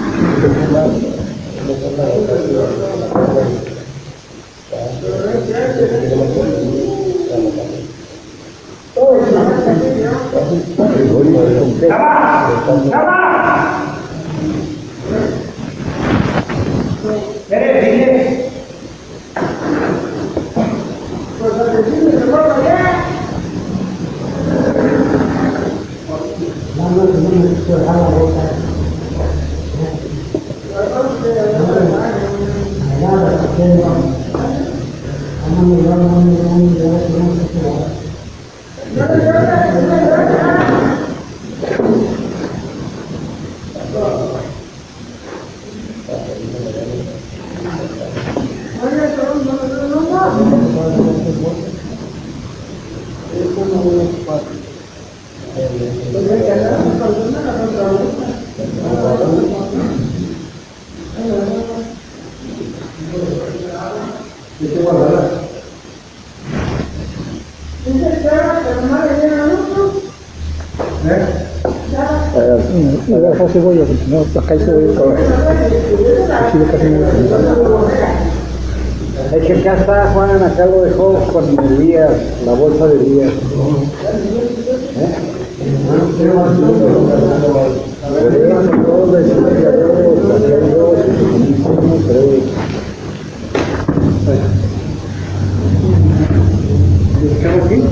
Cebolla, no, acá hay cebolla todo. Es que acá está Juan, acá lo dejó con Elías, la bolsa de Elías. ¿Eh? ¿Estamos aquí?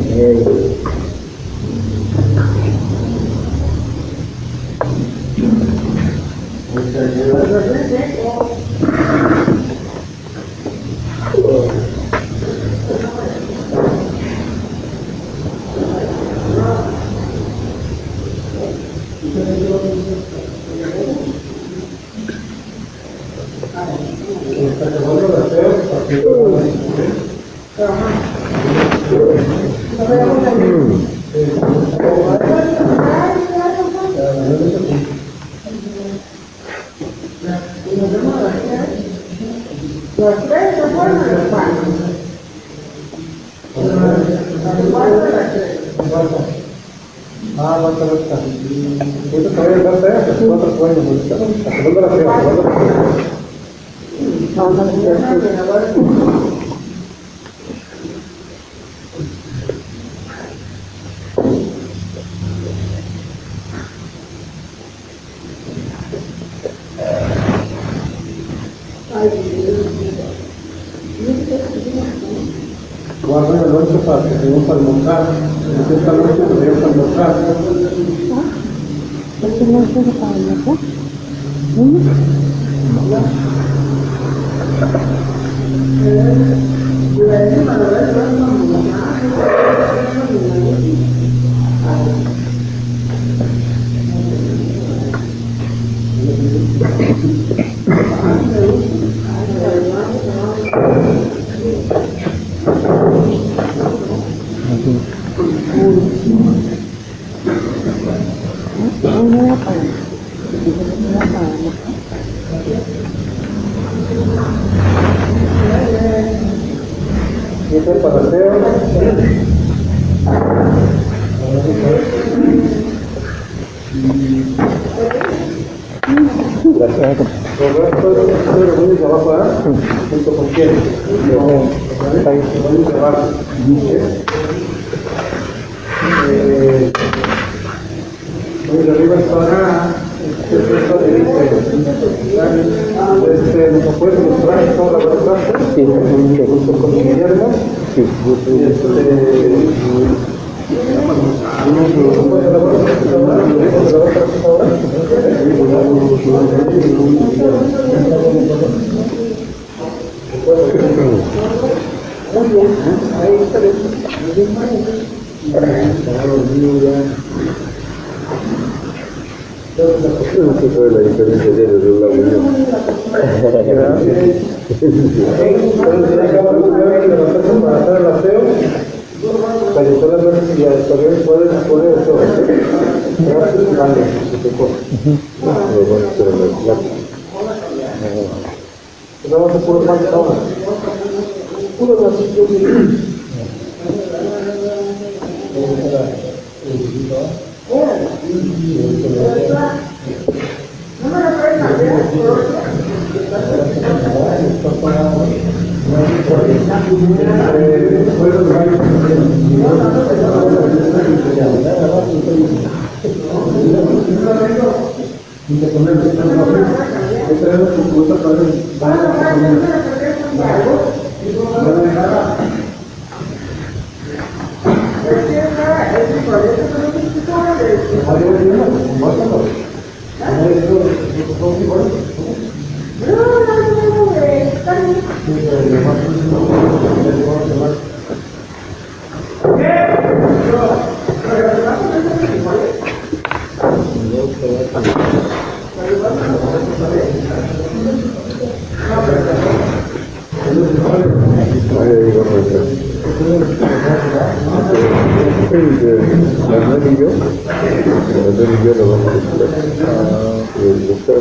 Los tres se fueron a los baños. Ah, va a estar esta. Ahorita te voy a dar tres, hasta cuatro sueños ahorita. Hasta cuándo la creo, hasta cuándo la creo. No, no, no. Guarda el lonche para que se vamos a almorzar. Si esta noche se vamos a almorzar. ¿Por qué no se para almorzar? Y este es el paseo. Gracias. Roberto, estoy reunido de abajo, ¿verdad? Junto con quién. Está ahí, reunido de abajo. Eh, muy de arriba está, está este, ¿nos puedes mostrar toda la verdad? Sí, Junto con Guillermo. sí. Y este, No se sabe la diferencia de los dos lados. para hacer el aseo, pero solamente si al exterior pueden poner eso. Vale, se tocó. No vamos a poner más ahora. Puro vasito. Manuel y yo, Manuel y yo lo vamos a escuchar. Y el doctor,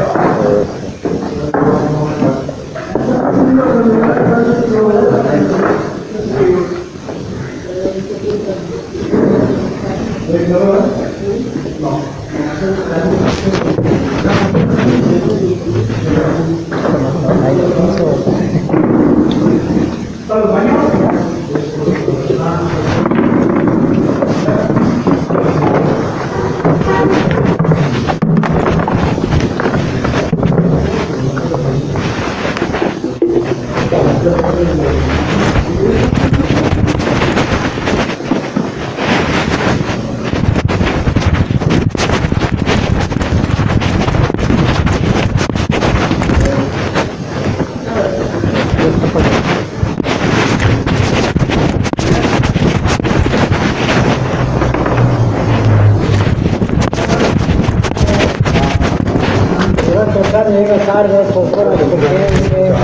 Llega tarde, por fuera de que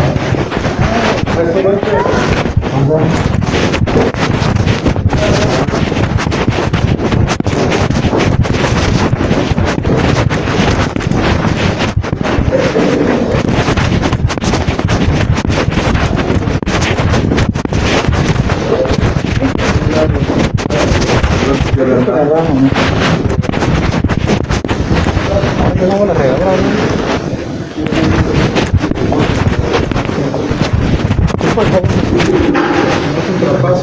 abajo, ¿no? Ahora tenemos la regadera, ¿no? Por favor. No se te pase,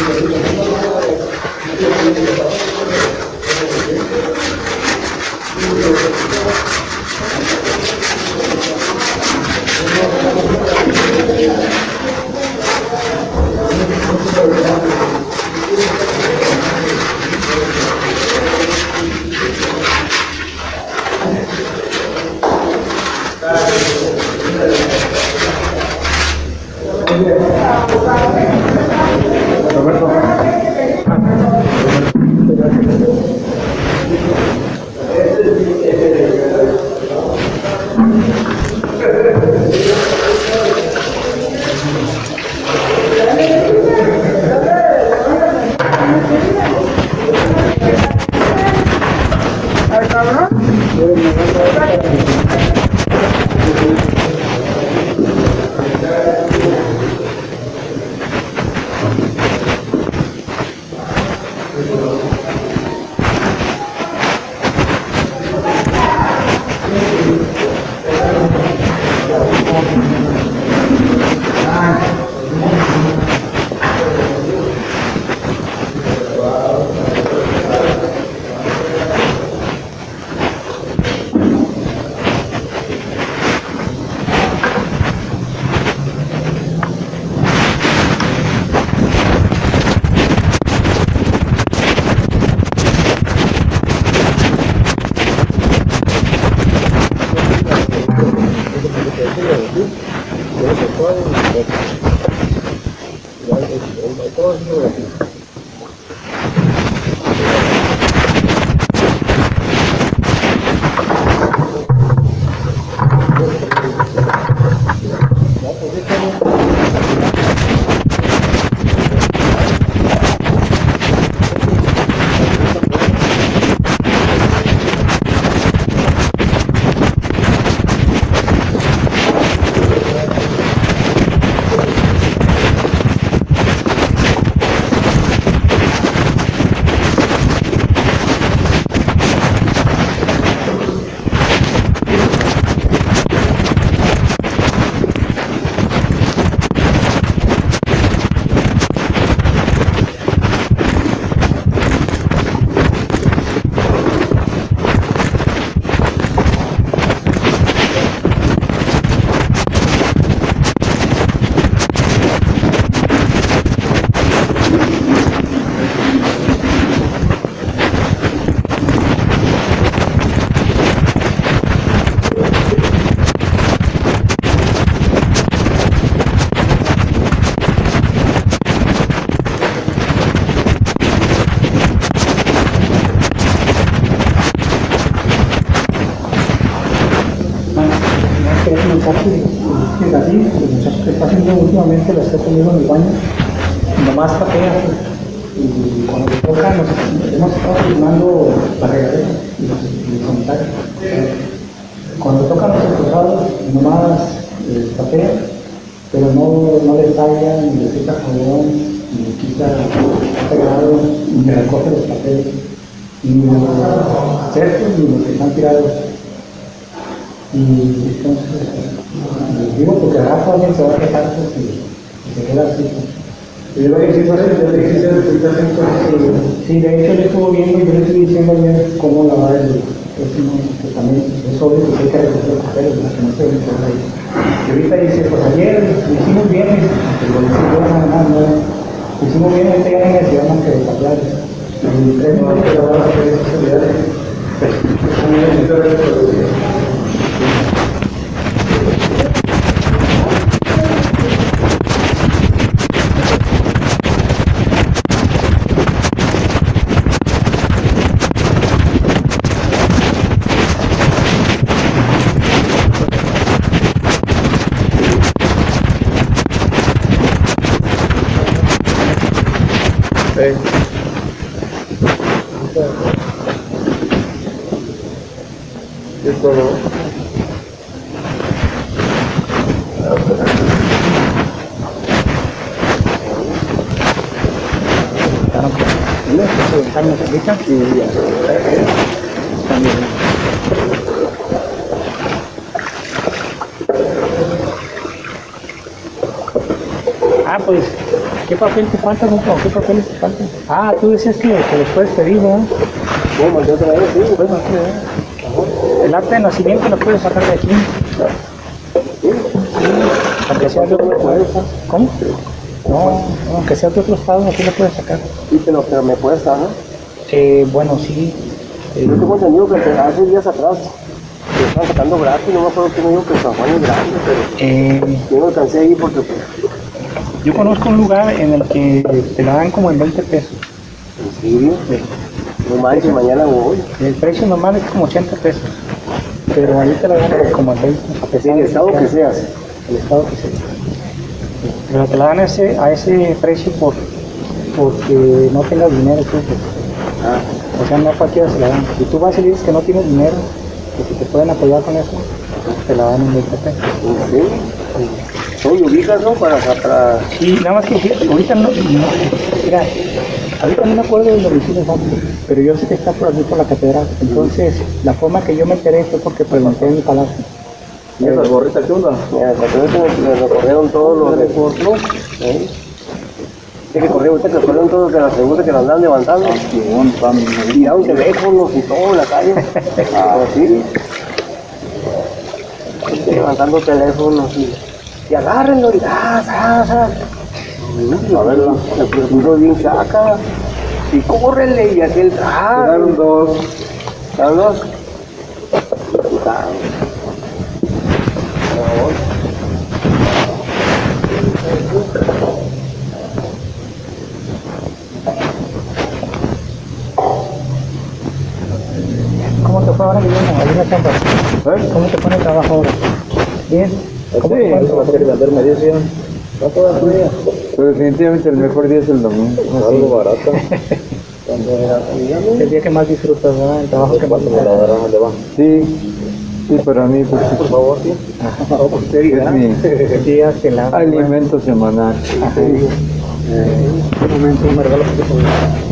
Es así, el muchacho que está haciendo últimamente lo está conmigo en el baño, nomás tapea, y cuando le toca, nos hemos estado filmando la regadera y los, y los comentarios. Cuando tocan los expulsados, nomás les tapea, pero no, no les talla, ni les quita jabón, ni les quita pegado, ni recoge los papeles, ni los cercos, ni los que están tirados. Y entonces, les digo porque al rato alguien se va a quejar pues, y, y se queda así. Y yo le dije, yo le dije, sí, de hecho yo estuve viendo y yo le estoy diciendo ayer cómo lavar el próximo, que también es obvio que hay que recoger los papeles, ¿no? Que no se ven por ahí. Y ahorita dice, pues ayer lo hicimos bien, pero lo hicimos nada más, no, lo hicimos bien, ahorita ya no necesitamos que papeles. Y tres minutos que lavar las responsabilidades. Sí. Esto no. Ah, pues ¿Qué papel te falta, Juanjo? ¿Qué papeles te faltan? Ah, tú decías que, que los puedes pedir, ¿verdad? ¿Cómo? ¿Yo otra vez? Sí, Pues, el acta de nacimiento lo puedes sacar de aquí. sí. Aunque sea de otro estado. ¿Cómo? No, no, aunque sea de otro estado, aquí lo puedes sacar. Sí, pero, pero me cuesta, ¿no? Eh, bueno, sí. Eh, Yo tengo entendido que hace días atrás me estaban sacando gratis, no me acuerdo quién me dijo que San Juan es grande, pero eh, yo no alcancé ahí porque pues, yo conozco un lugar en el que te la dan como en veinte pesos. ¿en serio? No manches, mañana voy. El precio normal es como ochenta pesos. Pero ahí te la dan como en veinte. A pesar En el de estado que seas. El estado que sea. Pero te la dan a ese, a ese precio por, porque no tengas dinero tú. Pues. Ah, O sea, no a cualquiera se la dan. Si tú vas y dices que no tienes dinero, que si te pueden apoyar con eso, te la dan en veinte pesos. ¿en serio? Son ubicas, ¿no? Para, para... Y nada más que ahorita no, no mira, ahorita no me acuerdo del domicilio exacto, pero yo sé que está por aquí por la catedral. Entonces, la forma que yo me enteré fue porque pregunté en mi palacio. ¿Y esas gorritas qué onda? Mira, me, me recorrieron todos los de Ford Plus. ¿Eh? Sí, que corrieron, ahorita que corrieron todos de la segunda que las andan levantando. Tiraron teléfonos y todo en la calle. Ah, sí. Levantando teléfonos y, y agárrenlo y ah, ah, ah. A ver, se puso bien chaca. Y córrele y aquel ah. Quedaron dos. ¿Quedaron dos? ¿Cómo te fue ahora, Guillermo? Ahí en la chamba. ¿Eh? ¿Cómo te pone el trabajo ahora? ¿Bien? ¿Cómo te fue el trabajo? Pero definitivamente el mejor día es el domingo. Algo barato. El día que más disfrutas, ¿verdad? El trabajo que más disfrutas. Sí, sí, para mí pues, Por favor, sí. es mi El día que la... alimento semanal. Ajá. Un momento, un regalo que te pongo.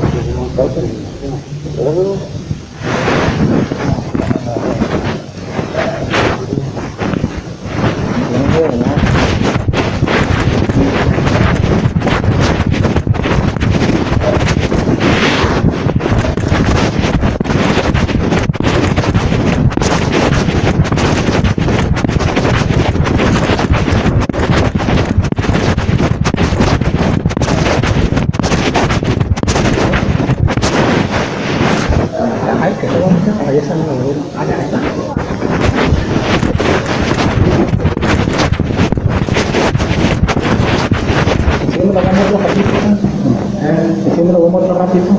Ay, que se bonito. Ahí está la lavadora. Ah, ya está. ¿Enciendo la goma otro ratito? ¿Eh? ¿Enciendo la goma otro ratito?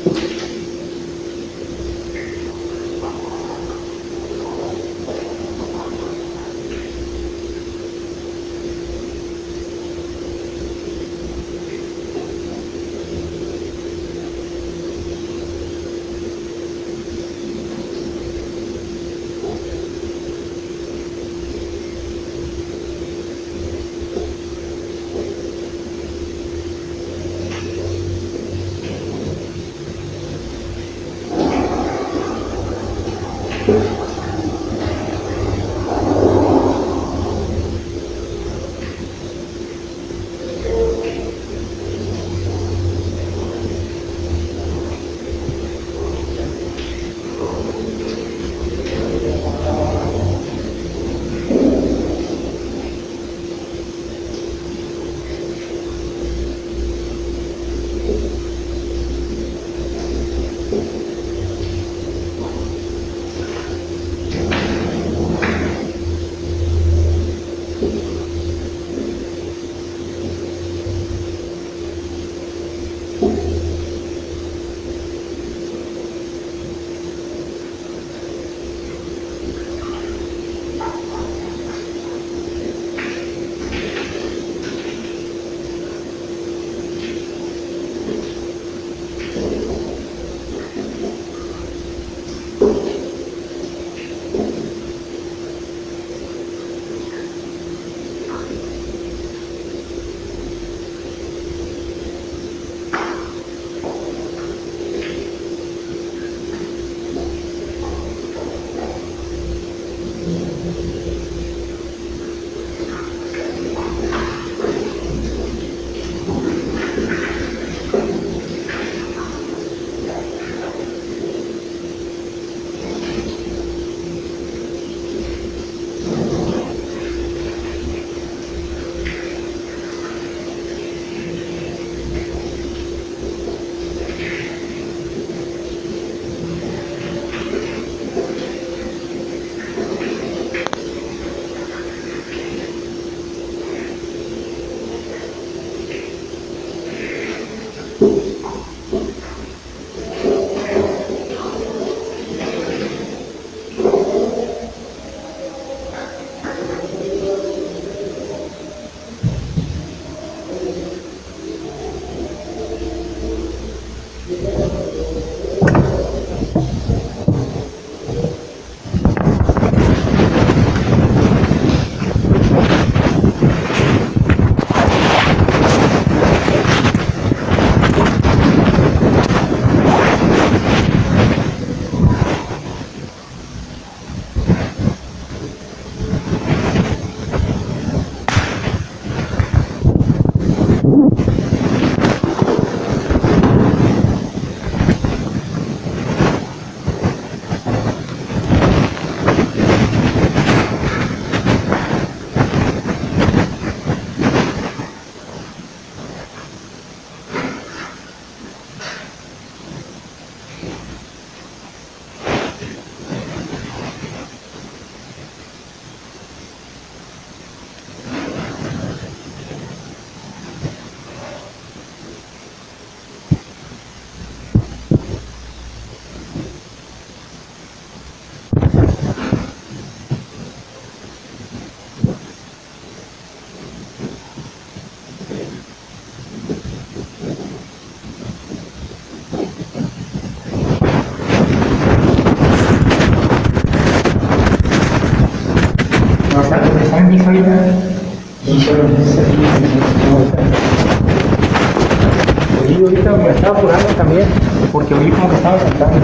Y ahorita me estaba apurando también, porque oí como que estaba cantando.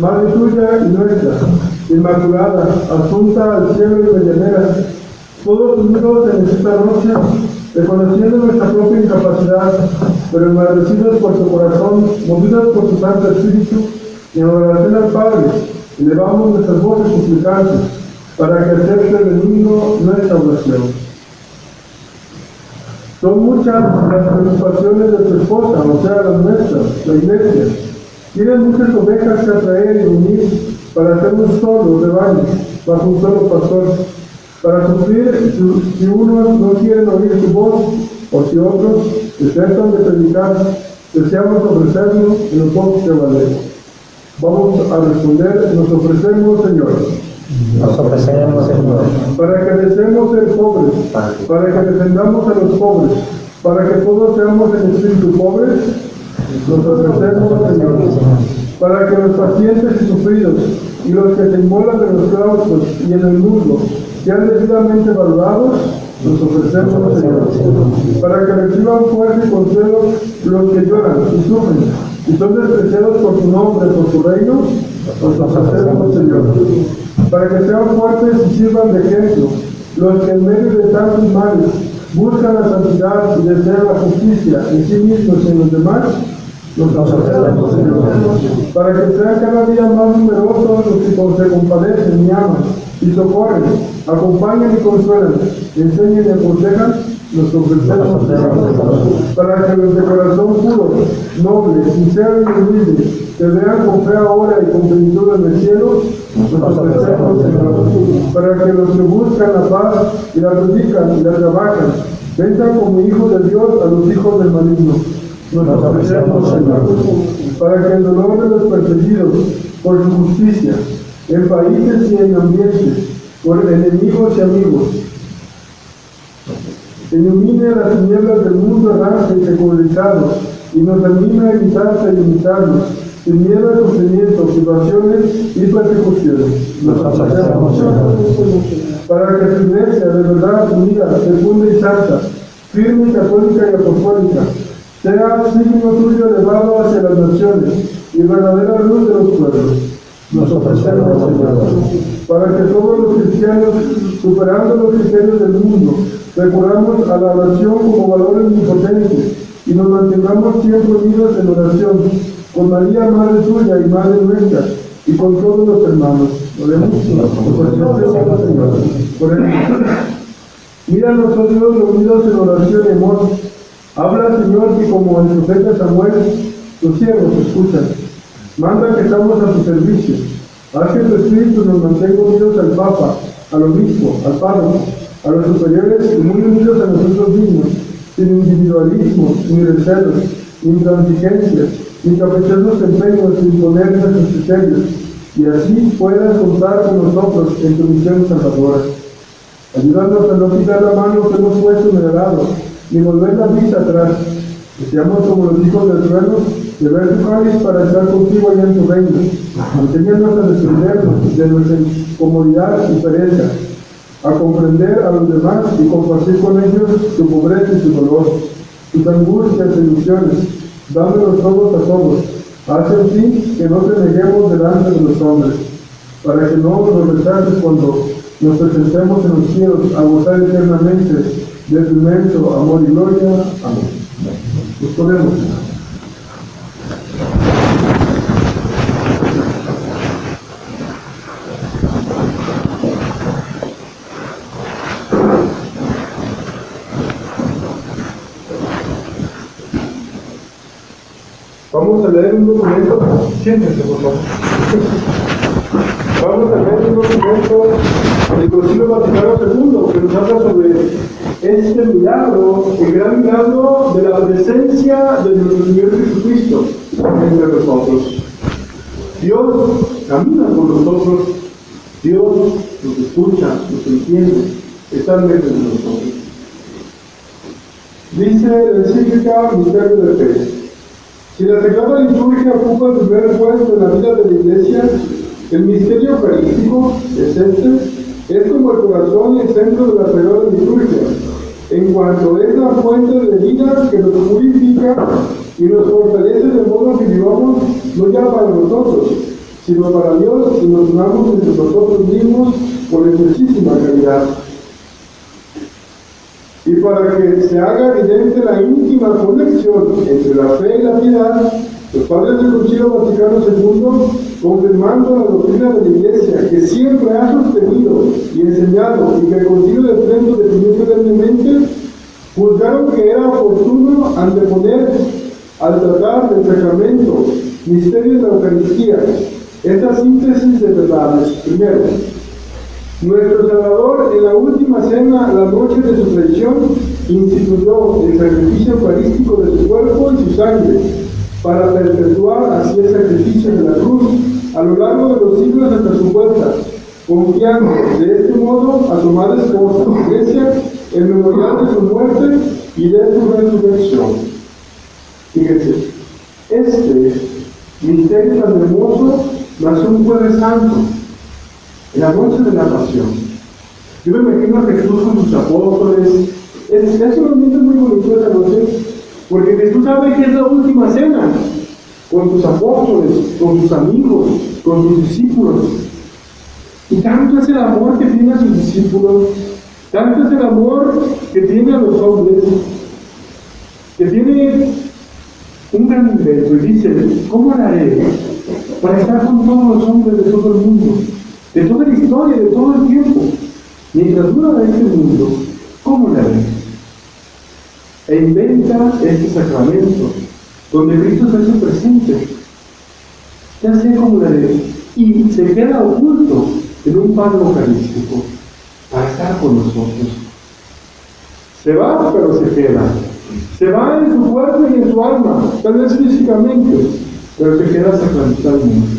Madre tuya y nuestra, Inmaculada, asunta al cielo y medianera, todos unidos en esta noche, reconociendo nuestra propia incapacidad, pero enardecidos por tu corazón, movidos por tu Santo Espíritu, y en oración al Padre, elevamos nuestras voces suplicantes, para que acepte benigno nuestra oración. Son muchas las preocupaciones de tu esposa, o sea, las nuestras, la Iglesia. Tienen muchas ovejas que atraer y unir para hacer un solo rebaño, bajo un solo pastor, para sufrir si, si unos no quieren oír tu voz, o si otros desertan de predicar, deseamos ofrecernos en lo poco que valemos. Vamos a responder, nos ofrecemos, Señor. Nos ofrecemos, Señor. Para que deseemos ser pobres, para que defendamos a los pobres, para que todos seamos en espíritu pobres, nos ofrecemos, Señor. Para que los pacientes y sufridos y los que se inmolan de los claustros y en el mundo sean debidamente valorados, nos ofrecemos, Señor. Para que reciban fuerza y consuelo los que lloran y sufren y son despreciados por tu nombre, por tu reino, nos ofrecemos, Señor. Para que sean fuertes y sirvan de ejemplo los que en medio de tantos males buscan la santidad y desean la justicia en sí mismos y en los demás, nos ofrecemos, Señor. Para que sean cada día más numerosos los que se compadecen y aman y socorren, acompañan y consuelan, enseñan y aconsejan, nos ofrecemos, para que los de corazón puro, noble, sincero y humilde, te vean con fe ahora y con plenitud en el cielo, nos ofrecemos, Señor. Para que los que buscan la paz y la predican y la trabajan, vengan como hijos de Dios a los hijos del maligno, nos ofrecemos, Señor. Para que el dolor de los perseguidos por su justicia, en países y en ambientes, por enemigos y amigos, ilumine las tinieblas del mundo errante y secularizado, y nos anime a imitarse y imitarnos, sin miedo a sufrimientos, privaciones y persecuciones. Nos ofrecemos, para que tu iglesia de verdad unida, fecunda y santa, firme, católica y apostólica, sea signo tuyo elevado hacia las naciones y verdadera luz de los pueblos. Nos ofrecemos, Señor, para que todos los cristianos, superando los criterios del mundo, recurramos a la oración como valor omnipotente y nos mantengamos siempre unidos en oración con María, Madre tuya y Madre nuestra, y con todos los hermanos. Oremos. Señor. Por él. Míranos, oh Dios, reunidos en oración y amor. Habla, Señor, que como el profeta Samuel, tus siervos escuchan. Manda que estamos a tu servicio. Haz que tu Espíritu nos mantenga unidos al Papa, al Obispo, al Párroco, a los superiores y muy unidos a nosotros mismos, sin individualismo, ni recelos, ni intransigencias, ni caprichosos empeños de imponerse a sus criterios, y así puedas contar con nosotros en tu misión salvadora. Ayúdanos a no quitar la mano que hemos puesto en el arado, ni volver la vista atrás, que seamos como los hijos del trueno, de ver tu cáliz para estar contigo allá en tu reino. Enséñanos a defendernos de nuestra incomodidad y pereza, a comprender a los demás y compartir con ellos su pobreza y su dolor, sus angustias e ilusiones, dándonos todos a todos. Haz en fin que no te neguemos delante de los hombres, para que no nos rechaces cuando nos presentemos en los cielos a gozar eternamente de tu inmenso amor y gloria. Amén. Nos podemos. Vamos a leer un documento, siéntense por favor. Vamos a leer un documento del Concilio Vaticano segundo que nos habla sobre este milagro, el gran milagro de la presencia de nuestro Señor Jesucristo entre nosotros. Dios camina con nosotros, Dios nos escucha, nos entiende, está en medio de nosotros. Dice la encíclica Misterio de Fe: si la Sagrada Liturgia ocupa el primer puesto en la vida de la Iglesia, el misterio eucarístico es este, es como el corazón y el centro de la Sagrada Liturgia, en cuanto es la fuente de vida que nos purifica y nos fortalece de modo que vivamos no ya para nosotros, sino para Dios, y nos unamos entre nosotros mismos con estrechísima caridad. Y para que se haga evidente la íntima conexión entre la fe y la piedad, los padres del Concilio Vaticano segundo, confirmando la doctrina de la Iglesia, que siempre ha sostenido y enseñado, y que el Concilio de Trento definió solemnemente, juzgaron que era oportuno anteponer al tratar del sacramento, misterio de la Eucaristía, esta síntesis de verdades. Primero, nuestro Salvador en la última cena, la noche de su traición, instituyó el sacrificio eucarístico de su cuerpo y su sangre, para perpetuar así el sacrificio de la cruz a lo largo de los siglos hasta su vuelta, confiando de este modo a su madre esposa, la Iglesia, el memorial de su muerte y de su resurrección. Fíjense, este misterio tan hermoso nació un Jueves Santo, en la noche de la pasión. Yo me imagino a Jesús con sus apóstoles. Es, es un ambiente muy bonito esa noche, porque Jesús sabe que es la última cena, con sus apóstoles, con sus amigos, con sus discípulos. Y tanto es el amor que tiene a sus discípulos, tanto es el amor que tiene a los hombres, que tiene un gran invento, y dice: ¿cómo la haré para estar con todos los hombres de todo el mundo, de toda la historia, de todo el tiempo? Mientras dura este mundo, ¿cómo la haré? E inventa este sacramento, donde Cristo se hace presente. Ya sé cómo la haré. Y se queda oculto en un pan eucarístico, para estar con nosotros. Se va, pero se queda. Se va en su cuerpo y en su alma, tal vez físicamente, pero se queda sacramentalmente.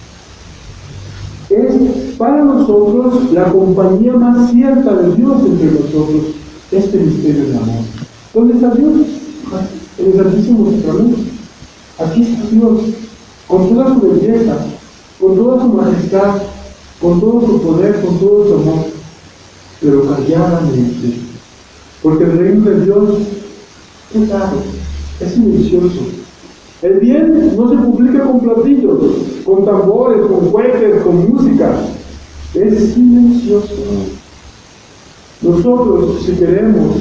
Es para nosotros la compañía más cierta de Dios entre nosotros, este misterio de amor. ¿Dónde está Dios? En el Santísimo Sacramento. Aquí está Dios, con toda su belleza, con toda su majestad, con todo su poder, con todo su amor, pero calladamente, porque el reino de Dios es raro, es silencioso. El bien no se publica con platillos, con tambores, con cohetes, con música. Es silencioso. Nosotros, si queremos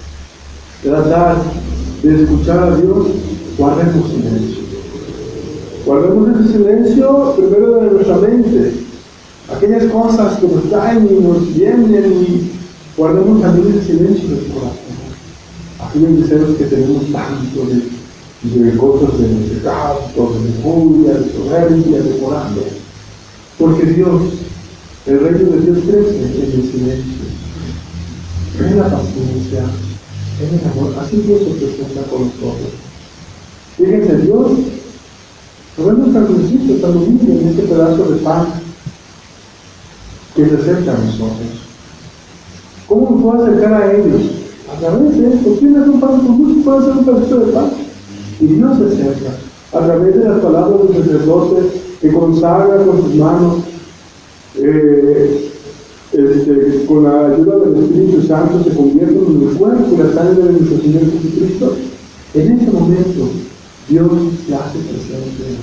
tratar de escuchar a Dios, guardemos silencio. Guardemos ese silencio primero de nuestra mente. Aquellas cosas que nos traen y nos vienen, y guardemos también ese silencio del corazón. Aquellos deseos que tenemos tanto de, de cosas de desacato, de lujuria, de soberbia, de coraje. Porque Dios, el reino de Dios crece en el silencio, en la paciencia, en el amor. Así Dios se presenta con nosotros. Fíjense, Dios, lo vemos tan sencillo, tan humilde en este pedazo de pan que se acerca a nosotros. ¿Cómo me puedo acercar a ellos? A través de esto. Tienes un pan con gusto, puede ser un pedacito de pan. Y Dios se acerca a través de las palabras del sacerdote que consagra con sus manos, eh, este, con la ayuda del Espíritu Santo, se convierte en el cuerpo y la sangre de nuestro Señor Jesucristo. En ese momento, Dios se hace presente.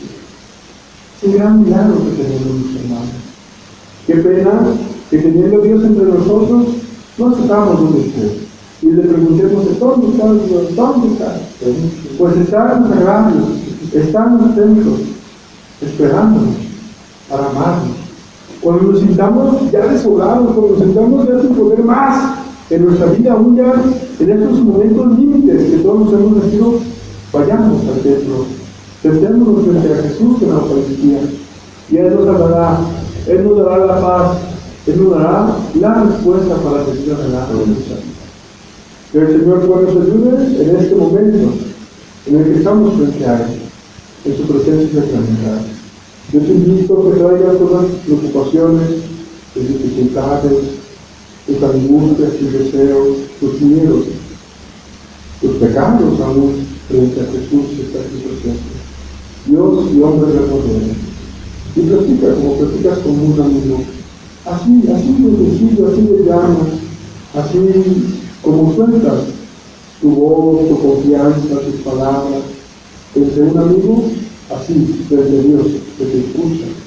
Es un gran milagro que tenemos, mis hermanos. Qué pena que teniendo Dios entre nosotros, no sepamos dónde está. Y le preguntemos: ¿dónde está Dios? ¿Dónde está? Pues está en los sagrados, está en los templos, esperándonos para amarnos. Cuando nos sintamos ya desolados, cuando nos sintamos ya sin poder más en nuestra vida, aún ya en estos momentos límites que todos nos hemos sentido, vayamos al templo, sentémonos frente a Jesús en la Eucaristía, y Él nos hablará, Él nos dará la paz, Él nos dará la respuesta para seguir adelante en nuestra vida. Que el Señor pues nos ayude en este momento en el que estamos frente a Él, en su presencia sacramental. Yo te invito a que traigas todas tus preocupaciones, tus dificultades, tus angustias, tus deseos, tus miedos, tus pecados aún frente a Jesús que está aquí presente. Dios y hombre de poder. Y platica como platicas con un amigo. Así, así de sencillo, así de llano, así como sueltas tu voz, tu confianza, tus palabras, entre un amigo, así, desde Dios, que te escucha.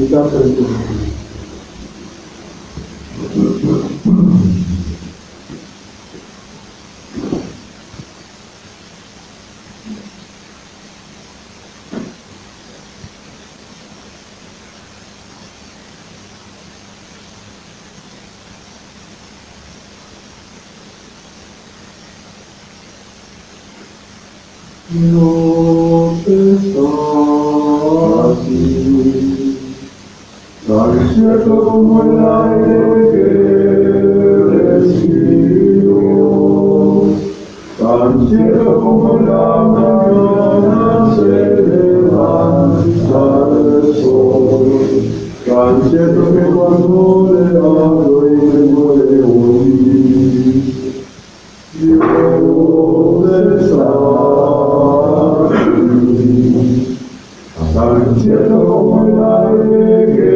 voluntad frente a ti. Dios está aquí, tan cierto como el aire que respiro, tan cierto como la mañana se levanta el sol, tan cierto que cuando le hablo y me puede oír, Dios está. Tan cierto como el aire que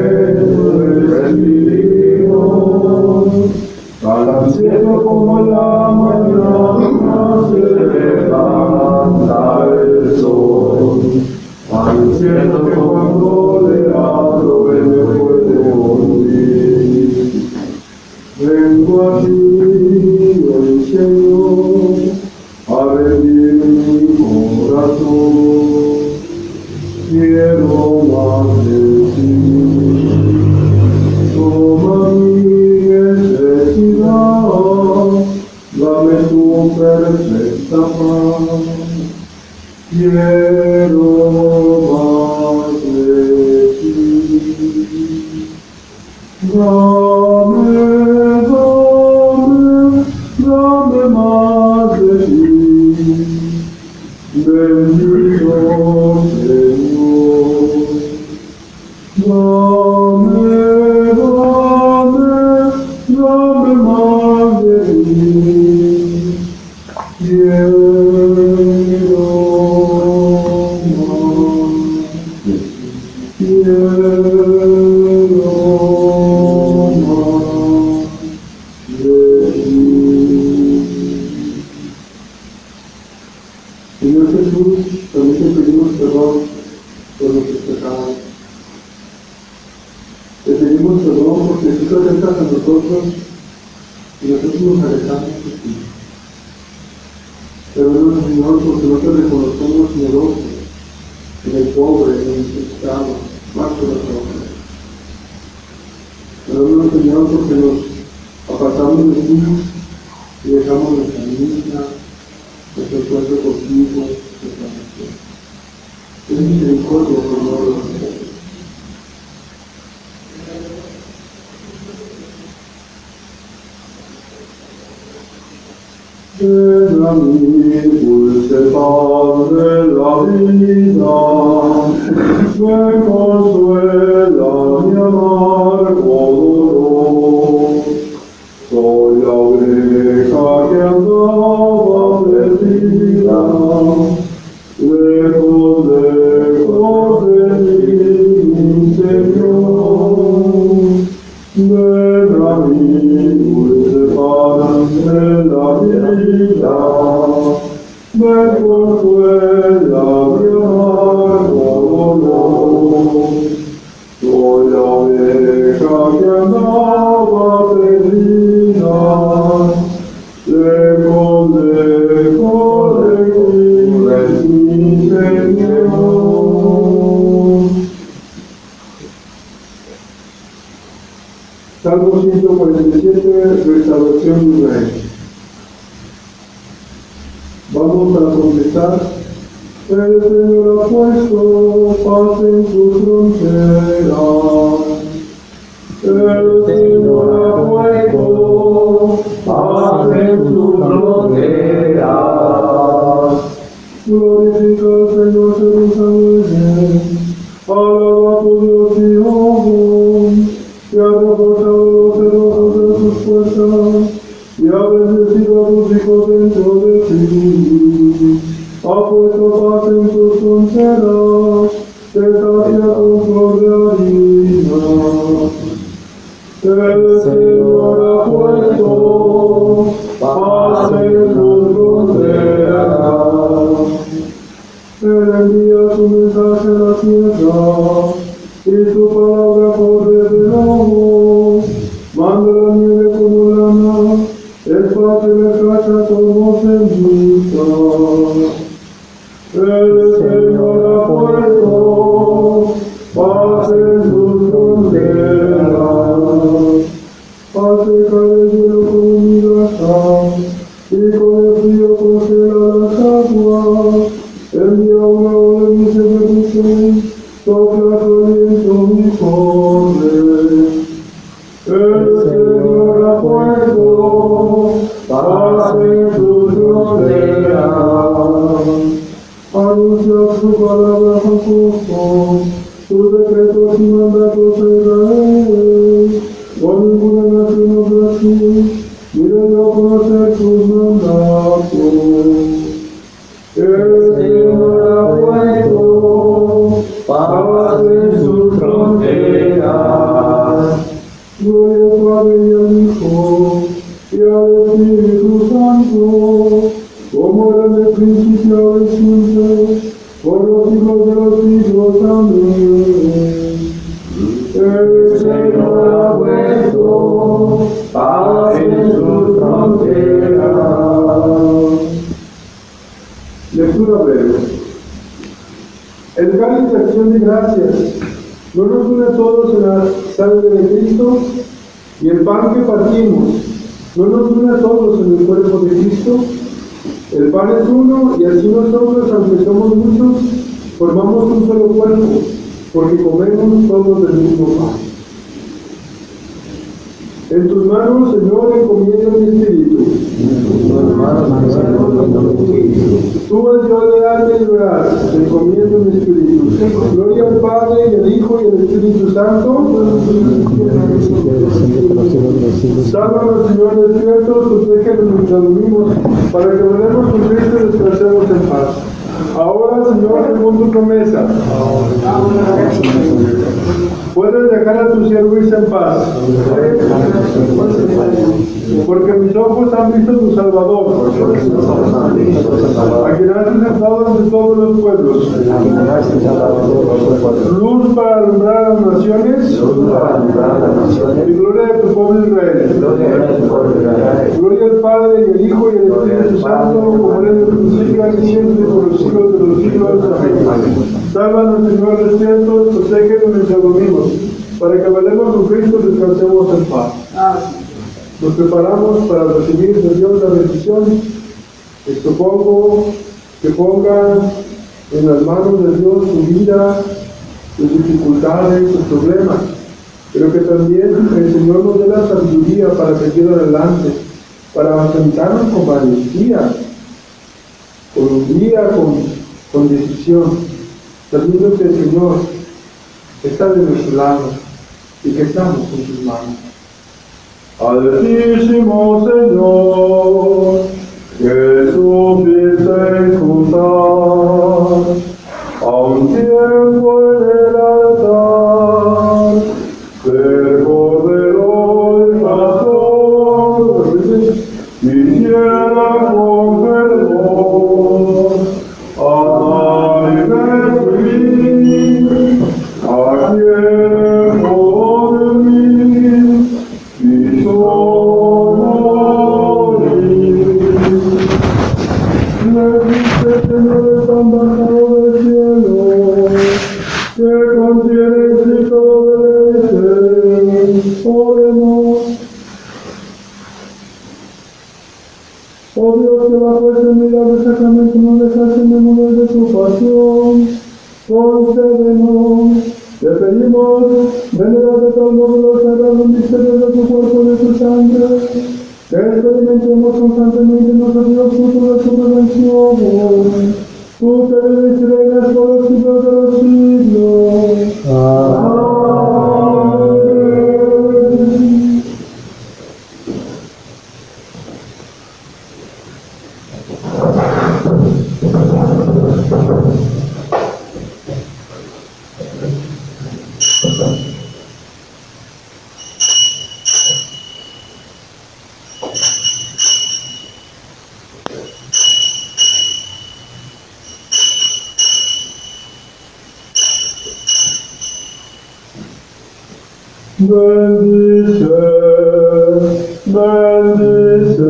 respiramos, tan cierto como la mañana se levanta el sol, tan cierto que cuando le hablo él me puede oír. Vengo a ti, oh Señor, a rendir mi corazón. Quiero más de ti, toma mi necesidad, dame tu perfecta paz. Quiero más de ti, dame, dame, dame más de ti, bendito Señor. Dame, dame, dame más de ti, quiero más, quiero más de ti. Señor Jesús, también te pedimos perdón por nuestros pecados. Te pedimos perdón porque tú te acercas a nosotros y nosotros nos alejamos de ti. Perdónanos, Señor, porque no te reconocemos generoso, en el pobre, en el necesitado, más que los pobres. Perdónanos, Señor, porque nos apartamos de ti y dejamos nuestra misa, nuestro encuentro contigo, nuestra oración. Ten misericordia, Señor, de nosotros. Ven a mí, dulce paz de la vida, me consuela mi amargo dolor. Soy la oveja que andaba perdida, lejos, lejos de ti, mi Señor. Ven a mí, dulce paz de la vida, me consuela mi amargo dolor. Soy la oveja que andaba perdida, lejos, lejos de ti, es mi Señor. Salmo ciento cuarenta y siete, restauración de Israel. Vamos a contestar. El Señor ha puesto paz en sus fronteras. El Señor ha puesto paz en sus fronteras. Glorifica al Señor Jerusalén. Alaba a tu Dios Sion, que ha reforzado los cerrojos de sus puertas y ha bendecido a tus hijos dentro de ti. Ha puesto paz en tus fronteras, te sacia con flor de harina. El Señor ha puesto paz en sus fronteras. Él envía su mensaje a la tierra, y tu palabra corre de nuevo. Manda la nieve como lana, esparce la cacha como ceniza. El Señor ha puesto paz en sus fronteras, hace caer el hielo como migajas, y con el frío congela las aguas. Envía una ola y se reduce, sopla su aliento y corre. El Señor ha puesto paz en sus fronteras. Anuncia su palabra a Jacob, sus decretos y mandatos a Israel. Con ninguna nación no blasfeme, ni de conocer sus mandatos. El Señor ha puesto paz en sus fronteras. Gloria al Padre y al Hijo y al Espíritu Santo, como era en el principio, ahora y siempre, por los siglos de los siglos. Amén. El Señor ha puesto paz en sus fronteras. Lectura breve. El cáliz de acción de gracias no nos une a todos en la sangre de Cristo, y el pan que partimos no nos une a todos en el cuerpo de Cristo. El pan es uno, y así nosotros, aunque somos muchos, formamos un solo cuerpo, porque comemos todos del mismo pan. En tus manos, Señor, encomiendo mi espíritu. Tú eres Dios de alma y veraz, encomiendo mi espíritu. Gloria al Padre, y al Hijo, y al Espíritu Santo. Sálvanos, Señor, despiertos, protégenos mientras dormimos, para que velemos con Cristo y descansemos en paz. Ahora, Señor, según tu promesa, puedes dejar a tu siervo irse en paz, porque mis ojos han visto tu Salvador, a quien has presentado ante todos los pueblos, luz para alumbrar a las naciones, y gloria de tu pueblo Israel. Gloria al Padre, y al Hijo, y al Espíritu Santo, como era en el principio, ahora y siempre, por los siglos de los siglos. Amén. Sálvanos, Señor, despiertos, protégenos mientras dormimos, para que velemos con Cristo y descansemos en paz. Nos preparamos para recibir de Dios la bendición. Les propongo que pongan en las manos de Dios su vida, sus dificultades, sus problemas, pero que también el Señor nos dé la sabiduría para seguir adelante, para enfrentarnos con valentía, con un día, con, con decisión, sabiendo que el Señor está de nuestro lado y que estamos en sus manos. Altísimo Señor, que supiste escuchar a un tiempo en el altar del Cordero y Pastor, quisiera con fervor amar y recibir a quien por mí quiso morir. Le dice, Señor, es tan bajado del cielo, que contiene éxito de deleite. Oremos. Oh Dios, que bajo este milagro sacramento no dejaste memoria de tu pasión, concédenos, te pedimos, venerar de tal modo los sagrados misterios de tu cuerpo y de tu sangre, que experimentemos constantemente nosotros los frutos de tu redención. Tú que vives y reinas por los siglos de los siglos. Amén. bendice, bendice,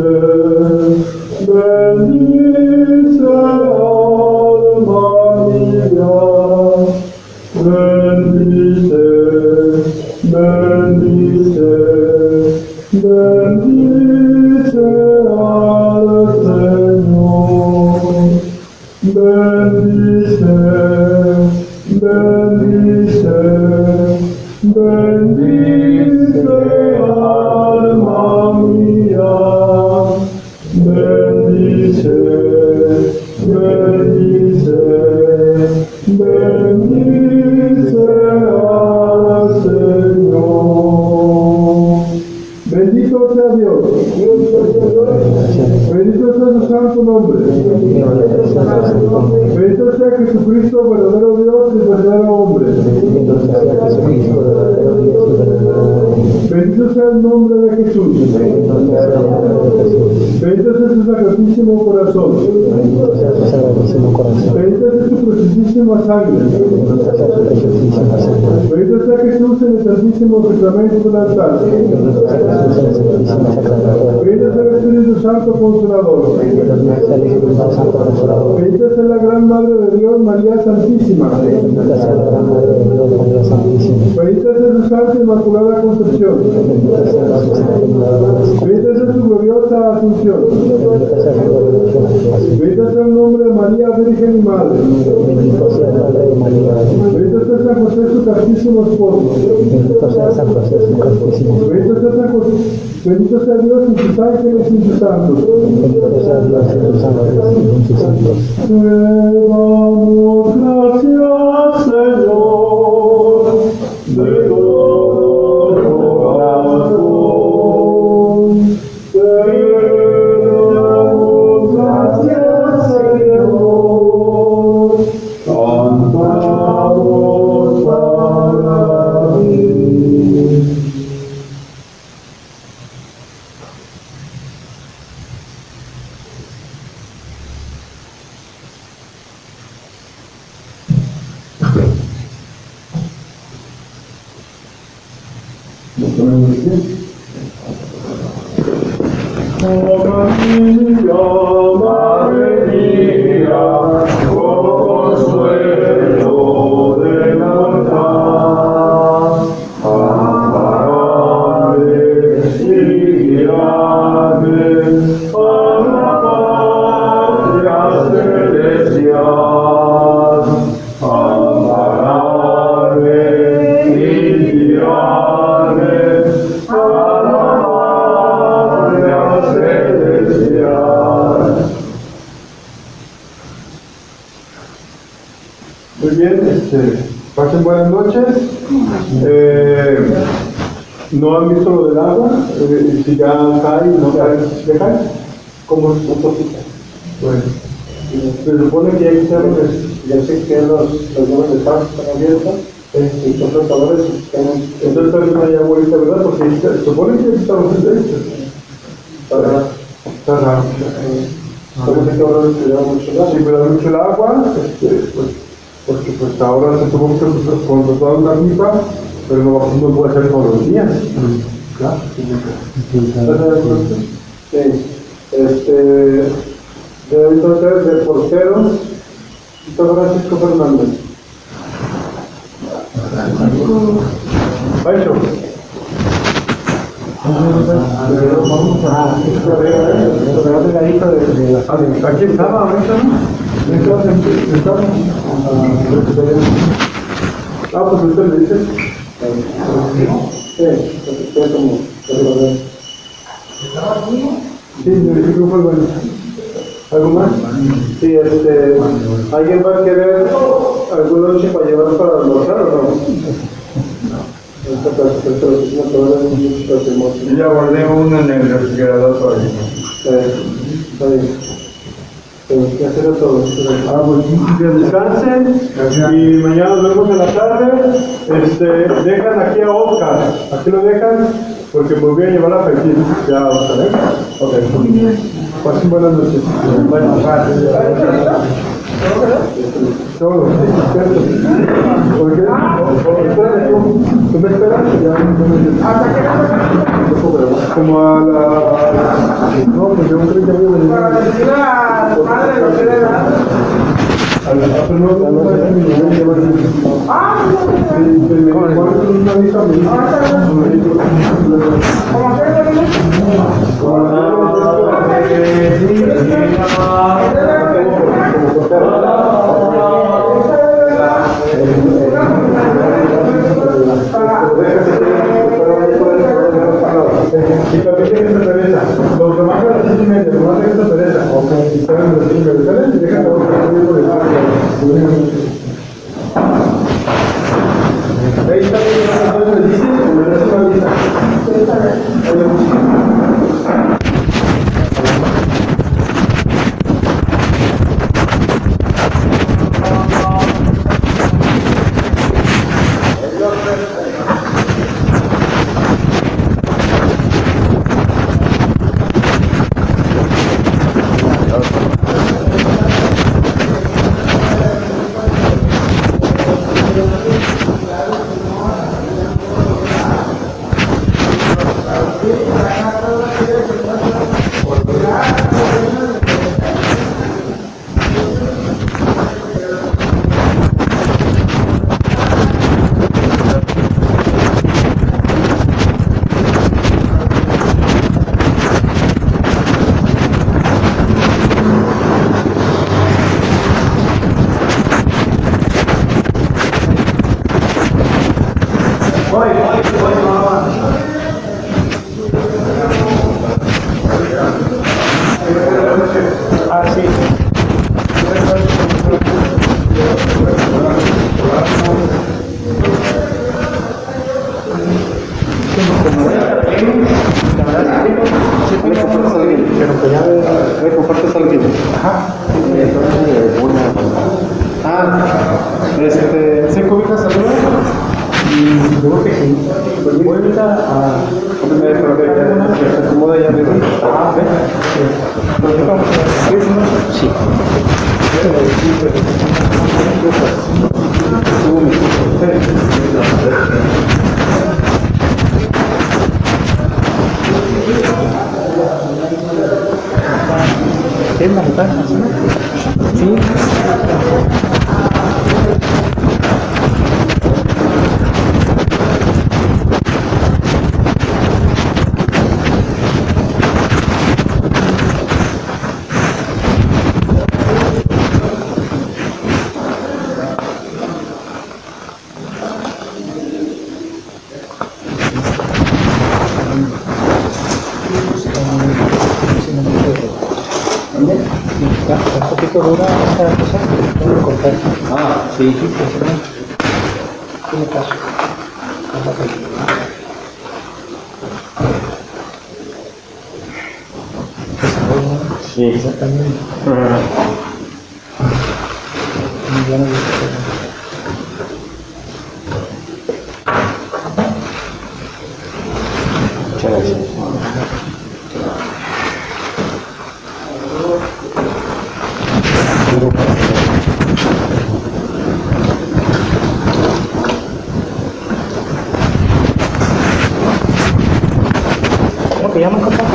bendice alma mía, bendice, bendice, bendice al Señor, bendice, bendice, bendice alma mía, bendice, bendice, bendice al Señor. Bendito sea Dios, bendito sea su santo nombre, bendito sea Jesucristo, verdadero Dios y verdadero hombre. Bendito sea el nombre de Jesús. Bendito sea su sacratísimo corazón. Bendito sea su preciosísima sangre. Bendito sea Jesús en el santísimo sacramento del altar. Bendito sea el Espíritu Santo Consolador. Bendita sea la gran Madre de Dios, María Santísima. Bendita sea su Santa Inmaculada Concepción. Bendita sea su gloriosa Asunción. Bendita sea el nombre de María Virgen y Madre. Bendito sea San José, su castísimo esposo. Bendito sea San José. Bendito sea Dios y sus ángeles y sus santos. Te damos gracias, Señor, de todo corazón. Te damos gracias, Señor, cantamos para ti. Oh María, Madre mía, oh consuelo del mortal, amparame y guíame a la patria celestial, amparame y guíame a la patria celestial. Muy bien, este, pasen buenas noches. Eh, ¿No han visto lo del agua? Eh, si ya cae, no cae, ¿se cae? ¿Cómo es un poquito? Bueno, se supone que hay que hacer, ya sé que los, los llaves de paz están abiertas, eh, y los flotadores están, entonces también hay agua ahorita, ¿verdad? Porque se supone que estamos en derecho. Está raro. Está raro. Parece que ahora se lleva mucho el agua. Sí, pero da mucho el agua, este, pues, porque pues ahora se supone que pues, contratar una pipa, pero no, no puede ser todos los días. Claro. Sí. Este, de entonces, del portero, Don Francisco Fernández. Pancho. Aquí estaba, ahorita no. Ah, pues usted le dice. Sí, usted como. Sí, me dijo fue bueno. ¿Algo más? Sí, este. ¿Alguien va a querer algún noche para llevar para almorzar o no? Yo ya guardé uno en el refrigerador todavía. Está bien. Que hacerlo todo. Ah, pues que descansen y mañana nos vemos en la tarde. Este, dejan aquí a Oscar, aquí lo dejan porque me voy a llevar a Pekín. Ya, Oscar, ¿eh? Ok, pasen buenas noches. Buenas noches. Todo, ¿por qué? ¿Tú me esperas? ¿Hasta qué hora? Como a la... No, pues yo creo que voy a venir. Para decir a la madre de lo que le da. A la madre no, no, no, no. Ah, una lista me dice. ¿Cómo y también tienes esa pereza. Los demás a las seis y media, los demás tienes esa pereza. Ok. Y están en las cinco de tarde y dejan la otra por el parque. Ahí está bien, ¿me dice? ¿O me das una lista? Sí, está bien. Este, cinco ubicas arriba y luego que sí, vuelta a pero que ya se acomoda allá arriba. Ah, ¿ves? Sí. ¿Qué es la mitad? Sí. Un poquito dura esta cosa, tengo que cortar. Ah, sí. Tiene caso. Sí, exactamente. Ya no lo muchas gracias. ¿Cómo te llaman, compa?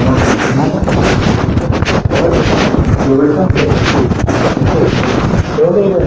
¿De dónde vives?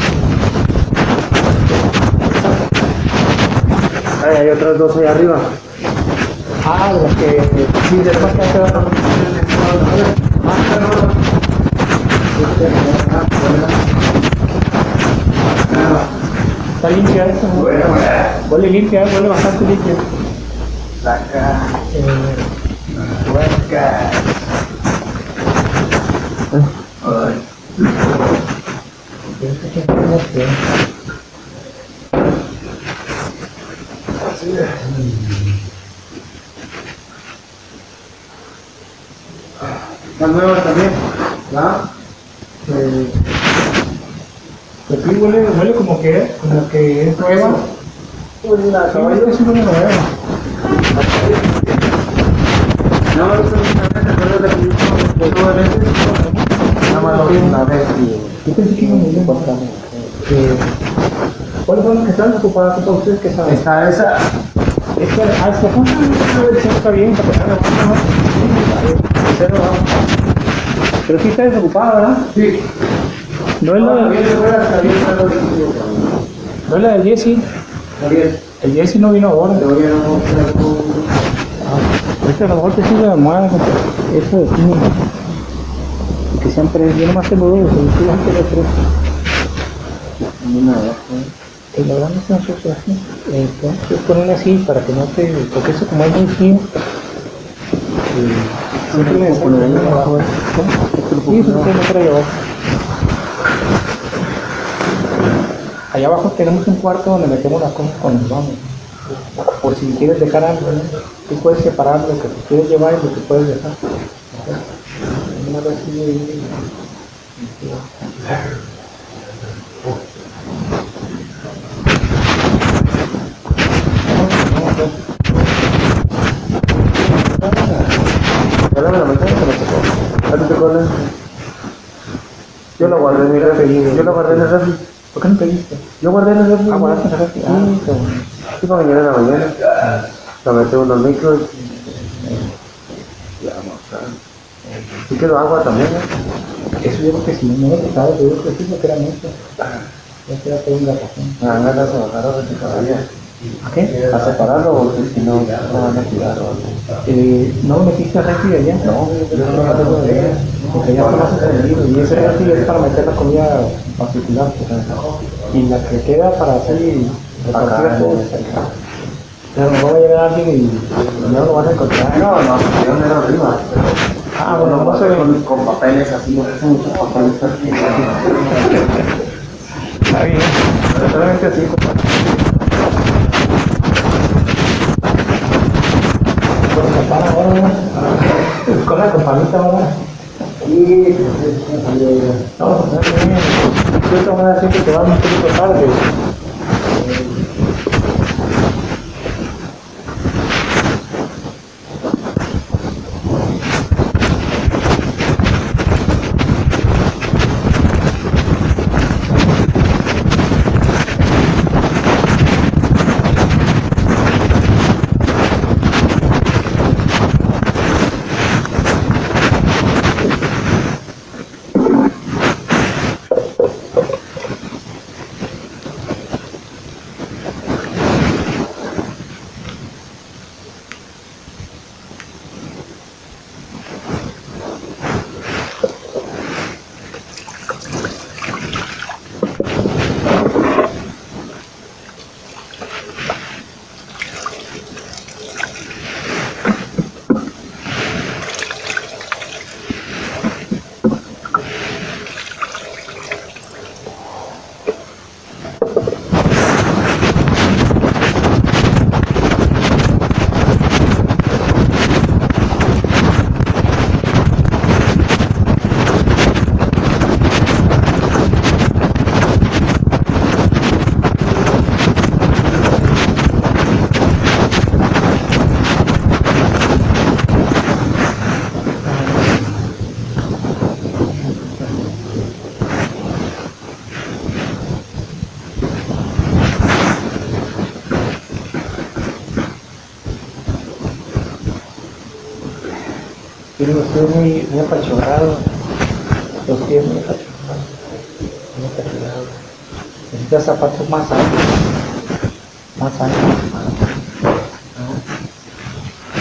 Hay otras dos ahí arriba. Ah, de las que sí, de las que hace la está limpia eso, ¿no? Huele limpia, huele bastante limpia. Saca. Eh, Huesca. Ay. pienso que no sé. ¿Están nuevas también? ¿Ah? Eh, pues sí, huele, huele como que, como que es nueva. Pues una Sí, huele que es una nueva. No, eso es una vez, pero es de que dos veces. Nada más lo vi una vez y... Yo pensé que iba a venir por acá. Eh, ¿Cuáles son las que están ocupadas para ustedes que saben? Está esa. Esta, ah, esta cosa está bien, para pegar la mano, ¿no? Cero, ¿no? Pero sí está desocupada, ¿verdad? Sí. No es la, También se fue hasta bien, pero no es la del Jesse. Javier, El Jesse no vino ahora. todavía no... Ah, este a lo mejor te sirve de almohada, eso de cine. Que siempre, yo nomás tengo dos, pero tú vas a tener tres. Una abajo. Y la verdad no se nos usa así. Entonces ponen así para que no te, porque eso como es muy fino. Siempre me poner ahí abajo. Sí, se puede meter ahí abajo. Allá abajo tenemos un cuarto donde metemos las cosas cuando nos vamos. Por si quieres dejar algo, ¿no? Tú puedes separar lo que te quieres llevar y lo que puedes dejar. Una vez así de... ¿Ya la metí? ¿Se lo tocó? ¿A ti te acuerdas? Yo la guardé en mi refri. Yo la guardé en el refri. ¿Por qué no pediste? Yo guardé en el refri. Ah, guardaste en el refri. Ah, qué bueno. Sí, para mañana en la mañana. La metí en unos micros. Ya, vamos a... Sí quedó agua también, ¿eh? Eso yo creo que si no me gustaba, yo creo que sí, porque era mucho. Ya queda todo un gatazón. Me dan ganas de bajar a ver si todavía. ¿A qué? A separarlo porque si no, no van a tirar. Eh, ¿No lo metiste al refri de allá? No, yo no lo tengo de ella. Porque ya está más encendido y ese refri es para meter la comida particular. Y la que queda para así repartir a todos. Pero no va a llegar alguien y no lo van a encontrar. No, no, yo no era arriba. Ah, bueno, no se ve. Con, con papeles así, no puse muchos papeles aquí. Está bien, pero solamente así, compadre. Con la campana ahora, ¿no? Con la campanita ahora. Y... No, pues está bien. De esta manera siempre te van un poquito tarde. Tiene usted muy, muy apachurrado. Los pies muy apachurrados. Muy apachurrados. Necesita zapatos más anchos. Más anchos.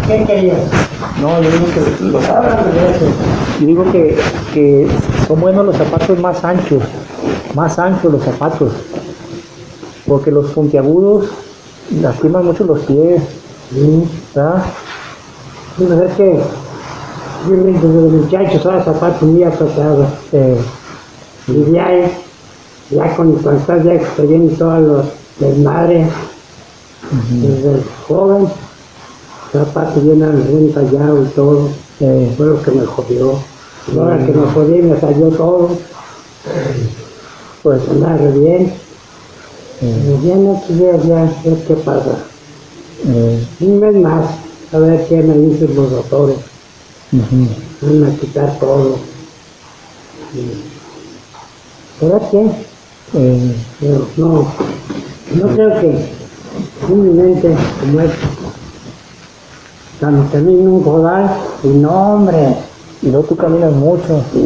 ¿Qué querías? No, yo digo que los Háblame de eso. yo digo que, que son buenos los zapatos más anchos, más anchos los zapatos, porque los puntiagudos lastiman mucho los pies, ¿verdad? Sí, pues es que yo desde los muchachos usaba zapatos muy apretados. Eh, Y ya, ya con, cuando estás ya experiencia todos los desmadres, desde el joven, zapatos bien, bien tallados y todo, eh, fue lo que me jodió. Y ahora que me jodí me salió todo, pues andaba re bien. Y ya no quería ya ver qué pasa. eh, Un mes más, a ver qué me dicen los doctores. ujú, Van a quitar todo. Y, ¿pero qué? eh, Pero no, no creo que un mente como este, cuando termine un rodar, y no, hombre, y luego tú caminas mucho. sí,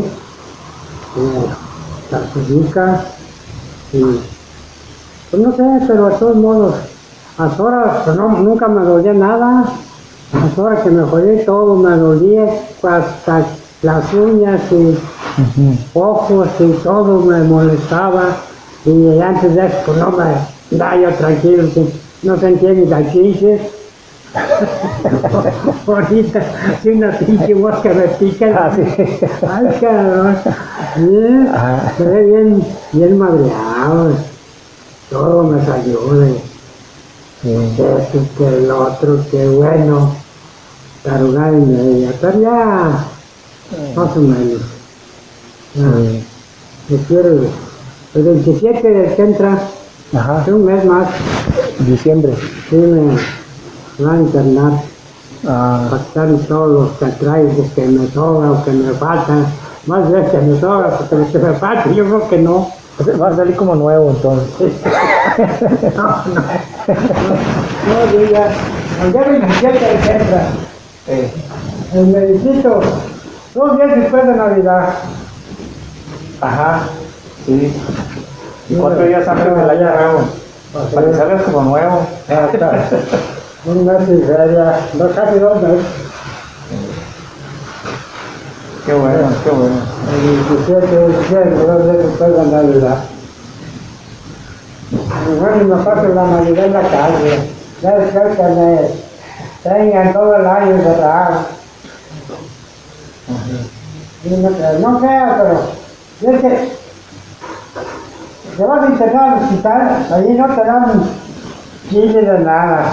eh, perjudica, y pues no sé, pero de todos modos, hasta ahora pues no, nunca me dolía nada, hasta ahora que me jodí todo, me dolía hasta las uñas y ojos y todo me molestaba, y antes de eso pues no me daba yo tranquilo, no sentía ni las chinches. Ahorita, si una pinche mosca me pica, Ah, sí. ay cabrón, ¿eh? Ajá. Quedé bien, bien madreado, todo me salió de Eh, esto, que el otro, que bueno, tarugar y media, pero ya, más o menos. Ya, eh, me quiero, el veintisiete del que entra, ajá, hace un mes más, diciembre. sí me van a internar, Ah, para quitarme todos los catraides que me sobran o que me faltan, más veces que me sobran, porque los que me faltan, yo creo que no. va a salir como nuevo entonces. No, no, no, yo ya, al día veintisiete del que entra, Eh, el medicito, dos días después de Navidad. ajá, sí. ¿Y cuatro días antes del año nuevo? Para que salgas como nuevo. Hasta un mes y media, no, casi dos meses. Qué bueno, qué bueno. El veintisiete de diciembre, dos días después de Navidad. Y bueno, y me paso la Navidad en la calle. Ya después que me tengan todo el año encerrado. Y no creo, no creo, pero es que te vas a internar al hospital, allí no te dan chile de nada.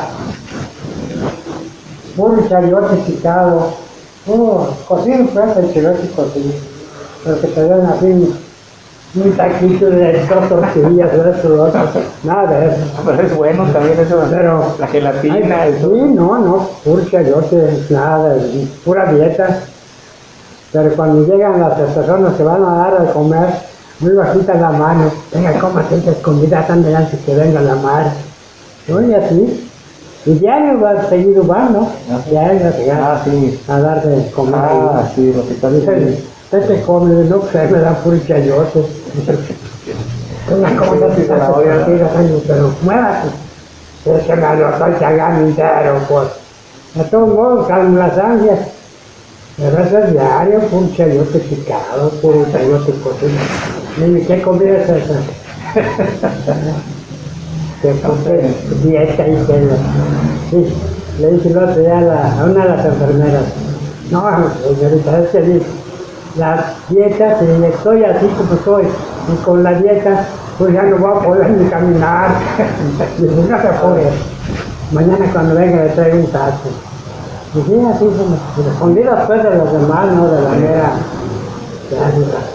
Puro chayote picado, puro cocido, pues el chayote cocido. Pero que te dan así un taquito de dos tortillas, de esto, de otro, nada de eso. Pero es bueno también eso. Pero, La gelatina, ay, eso. sí, no, no, puro chayote, nada, pura dieta. Pero cuando llegan las personas que van a dar a comer, muy bajita la mano, venga, cómate esta comida tan delante que venga la madre. ¿No? Y así. Y diario va, seguido van, ¿no? Diario a, Ah, sí. a dar de comer. Ah, sí, lo que está Dicen, diciendo. usted te come, no, pues me dan puro chayote. Una cosa Sí, que se la voy a dar. pero muévate. Es que me lo estoy cagando entero, pues. De todos modos, calmo las ansias. Pero eso es diario, puro chayote picado, puro chayote cocido. Dime, ¿qué comida es esa? Que puse dieta y que la- sí, le dije el otro día a, la- a una de las enfermeras, no, señorita, es que dice, la dieta, si estoy así como estoy, y con la dieta, pues ya no voy a poder ni caminar. Dice, no se puede. Mañana cuando venga le traigo un taxi. Y sí, así se me escondidas pues de los demás, no de la mera, ya,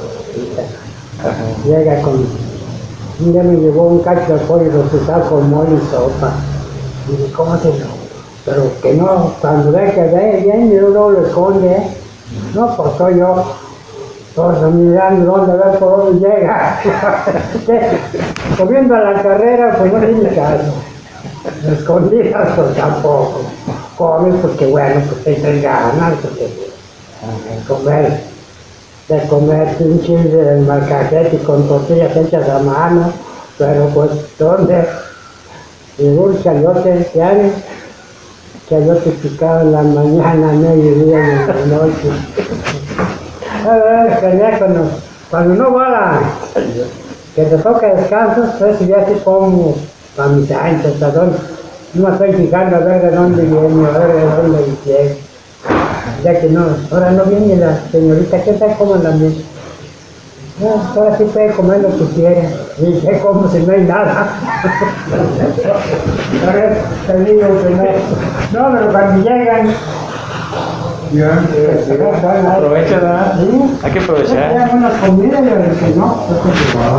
la llega con, un día me llevó un cacho de pollo rostizado con mole y sopa. Y dije, ¿cómo se lo? Pero que no, cuando ve que ve bien, yo no lo esconde, ¿eh? No, pues soy yo. Todos mirando dónde ver por dónde llega. Comiendo a la carrera, pues no tiene caso. Escondidas, pues tampoco. Comes porque, bueno, pues te traes ganas, porque de comer, de comer un chile del marcajete con tortillas hechas a mano, pero pues, ¿dónde? Y un chayote diario, que yo te picaba en la mañana, mediodía y en la noche. A ver, teléfono, cuando no va la, que te toca descanso, pues ya así como para mis anchos, ¿a dónde? No me estoy fijando a ver de dónde viene, a ver de dónde viene. Ya que no, ahora no viene la señorita, ¿qué tal cómo la mía? No, ahora sí puede comer lo que quiera. Y qué como si no hay nada. Ahora te digo que no. No, pero cuando llegan. Aprovecha, ¿verdad? ¿Sí? Hay que aprovechar. Ya una comida y el que no, pues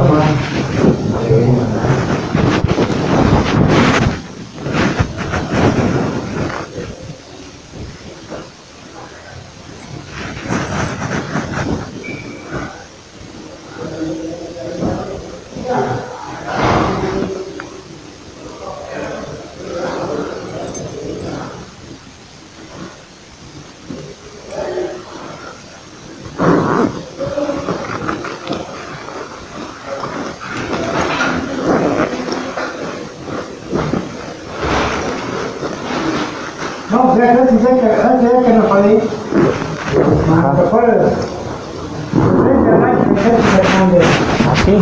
no, ya sé, sé que, sé que no podí. ¿Te acuerdas? Así.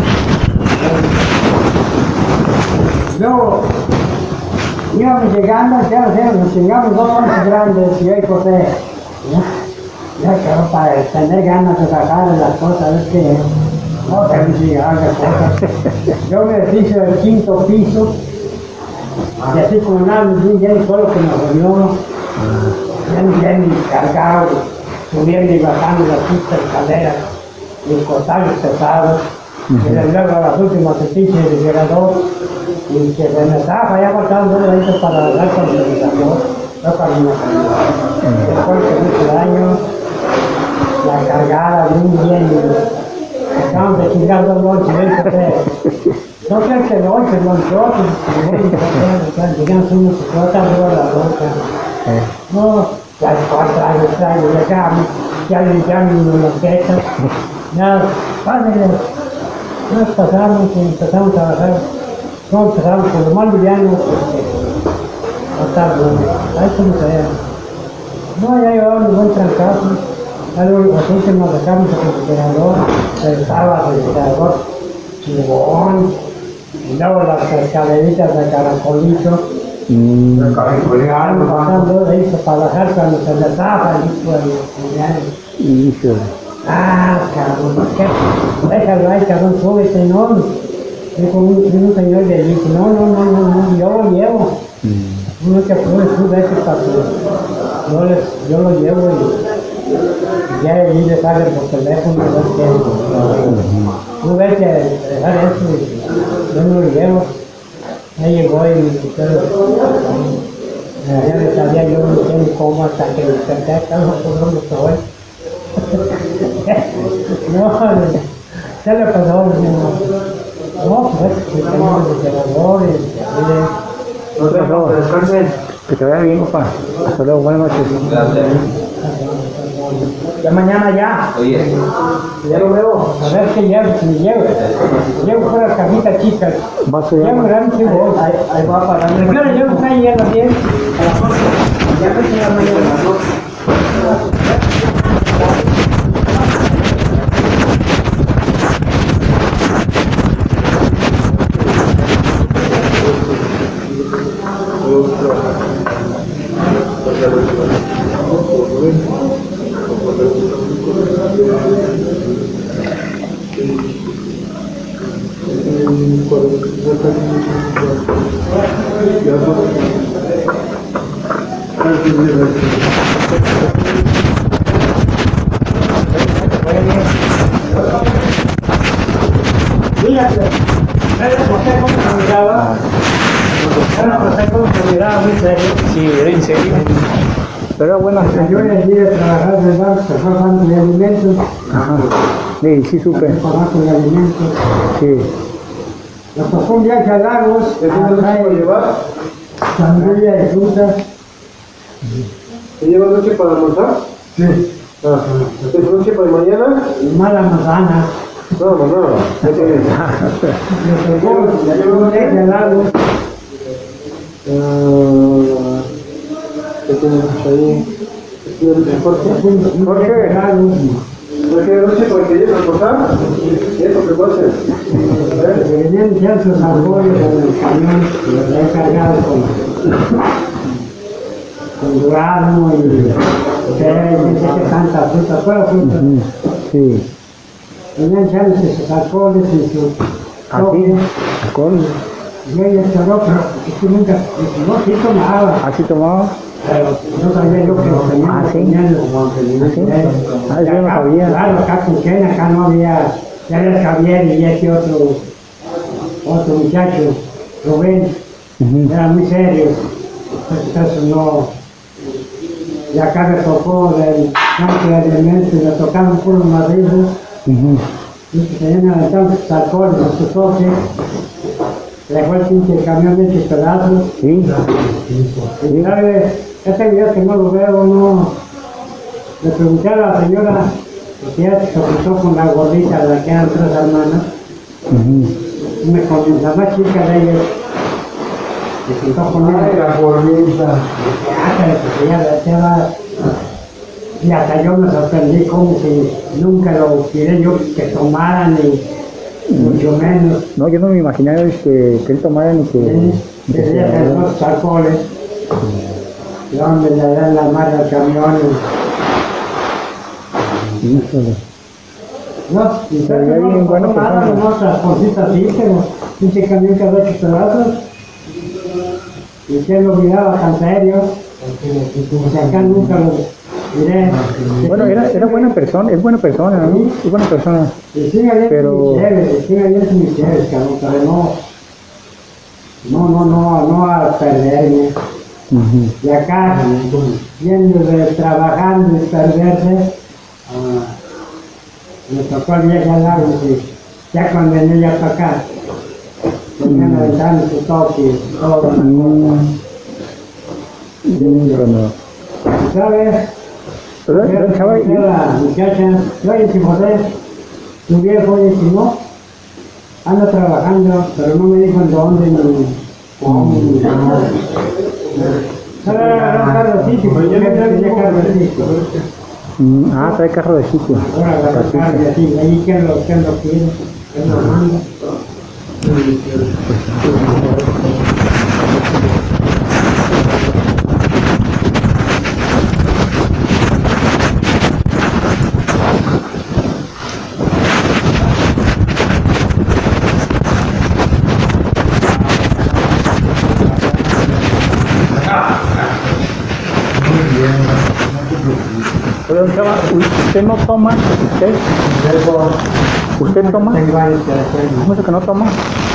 Luego, íbamos llegando, ya nos chingamos dos once grandes y yo y José. Ya, ya quedó para tener ganas de sacar las cosas, es que no se me llegaban las cosas. Yo me deshice del quinto piso. Y así como nada, ya ni solo que nos reunió, ya ni, ya ni cargado, subiendo y bajando las pistas escaleras, y costales pesados, y luego a las últimas pinches de llegador, y que se me estaba allá faltando dos deditos para dar con el legislador, no para una calidad. Después de muchos años, la cargada bien bien, y acabamos de chingar dos lonches, no creo que lo oye, lo otro, digamos uno se trata de la boca. No, ya cuatro años traigo, ya ya limpiamos las quejas. Ya, padre, nos pasamos y empezamos a trabajar. No empezamos con lo más liviano, hasta ahí como sea. No, ya llevamos un buen trancazo. Algo así nos sacamos el refrigerador, el sábado, el refrigerador, chingón. Y luego las escaleritas de caracolito. Mm. Pasando de eso para bajar cuando se les tapa el hijo de Hijo. Ah, cabrón, ¿qué? Déjalo ahí, cabrón, súbete, no. Dijo un, un señor le dice, no, no, no, no, no, yo lo llevo. Mm. Uno que puede súbete para que yo, les, yo lo llevo y ya allí le sale por teléfono y ver qué. Tú vete a dejar eso y yo no lo llevo. Ahí llegó y ya le sabía yo no sé cómo hasta que me desperté acá, no por dónde estoy. No, se le pasó, no, pues que tenemos el generador y No te robo, descansen. Que te vaya bien, papá. Hasta luego, buenas noches. ya mañana ya. Oye, Ya lo veo. A ver qué llevo, si me llevo. Llevo por la cajita chica. Vas a Llevo grande, sí, voy. Ahí, ahí va para darle. Pero yo no estoy ahí a las diez, a las once. Ya me queda mañana. Fíjate, no sé cómo se miraba. No sé cómo se miraba, muy serio. Sí, era en serio. Pero era buena gente. Yo le di a trabajar en el banco, trabajando de alimentos. Ajá. Sí, sí supe. Trabajo de alimentos. Sí. Nos tocó un viaje a Lagos. ¿Eso no lo puedo llevar? Sandía de frutas. ¿Te llevas noche para almorzar? Sí. Ah, ¿es noche para mañana? Y mala manzana. No, no, no. Ya te ves. Nos tocó un viaje a Lagos. Ah, Jorge, Jorge, noche para que llegue a reportar. Eso que pasa. Venían ya sus arbolios en el camión, que los había cargado con, con durazno y pera y no sé qué tanta fruta, toda fruta. Sí. Venían echándose sus alcoholes y su ¿Así? toque. ¿Alcohol? Yo ya choró, pero es que nunca, no, sí tomaba, ¿Así tomaba? pero no sabía yo que lo tenían. Ah, ¿sí? Tenían los- ¿Ah, sí? eh, Ah, yo no acá, sabía. Claro, acá con Ken, acá no había, ya era el Javier y ese otro, otro muchacho, Rubén, Ujú. eran muy serios, entonces no, y acá me tocó del canto de elementos, me tocaron puros madrillos, Ujú. y que tenían aventado sus alcoholes, sus toques, dejó el pinche camión de hecho pedazos, Sí. y sabes, este video que no lo veo, no, le pregunté a la señora, porque ella se juntó con la gordita, la que eran tres hermanas, Ujú. y me contó, la más chica de ellas, se juntó con ella. Ay, la gordita. Ah, pero pues ella la lleva, y hasta yo me sorprendí como si nunca lo quiera yo que tomaran, ni mucho menos. No, yo no me imaginaba este, que él tomara ni que... ¿Sí? ni que Que se- ella se los alcoholes, y donde le dan la madre al camión. Híjole. No, y Se veía no bien le bueno, pasó nada, persona. no, otras cositas sí, pero pinche camión quedó hecho pedazos. Y usted lo miraba tan serio, porque acá nunca lo miré. Bueno, era, era buena persona, es buena persona, ¿no? Es buena persona. Y sigue bien Pero- mis chéveres, y sigue bien mis chéveres, cabrón, pero no, no, no, no, no a perderme. Ujú. Y acá, viendo de trabajando y perderse, ah, me tocó el viejo al lado, y ya cuando venía ya para acá, tenían aventando su toque, todo. Mm. Mm, bueno. ¿Sabes? Pero, pero el chaval, Yo, la muchacha, yo oye, si José, tu viejo, oye, si no, anda trabajando, pero no me dijo en dónde, ni cómo, ni nada. Solo era agarrar un carro de sitio, pero yo no tenía carro de sitio. mm, ah, trae carro de sitio. Ahora agarrar carro de sitio, ahí quién lo, quién lo quiere, quién lo manda. Pero el chaval, ¿usted no toma? ¿Usted? ¿Usted toma? Tengo años que después, ¿Cómo es que no toma?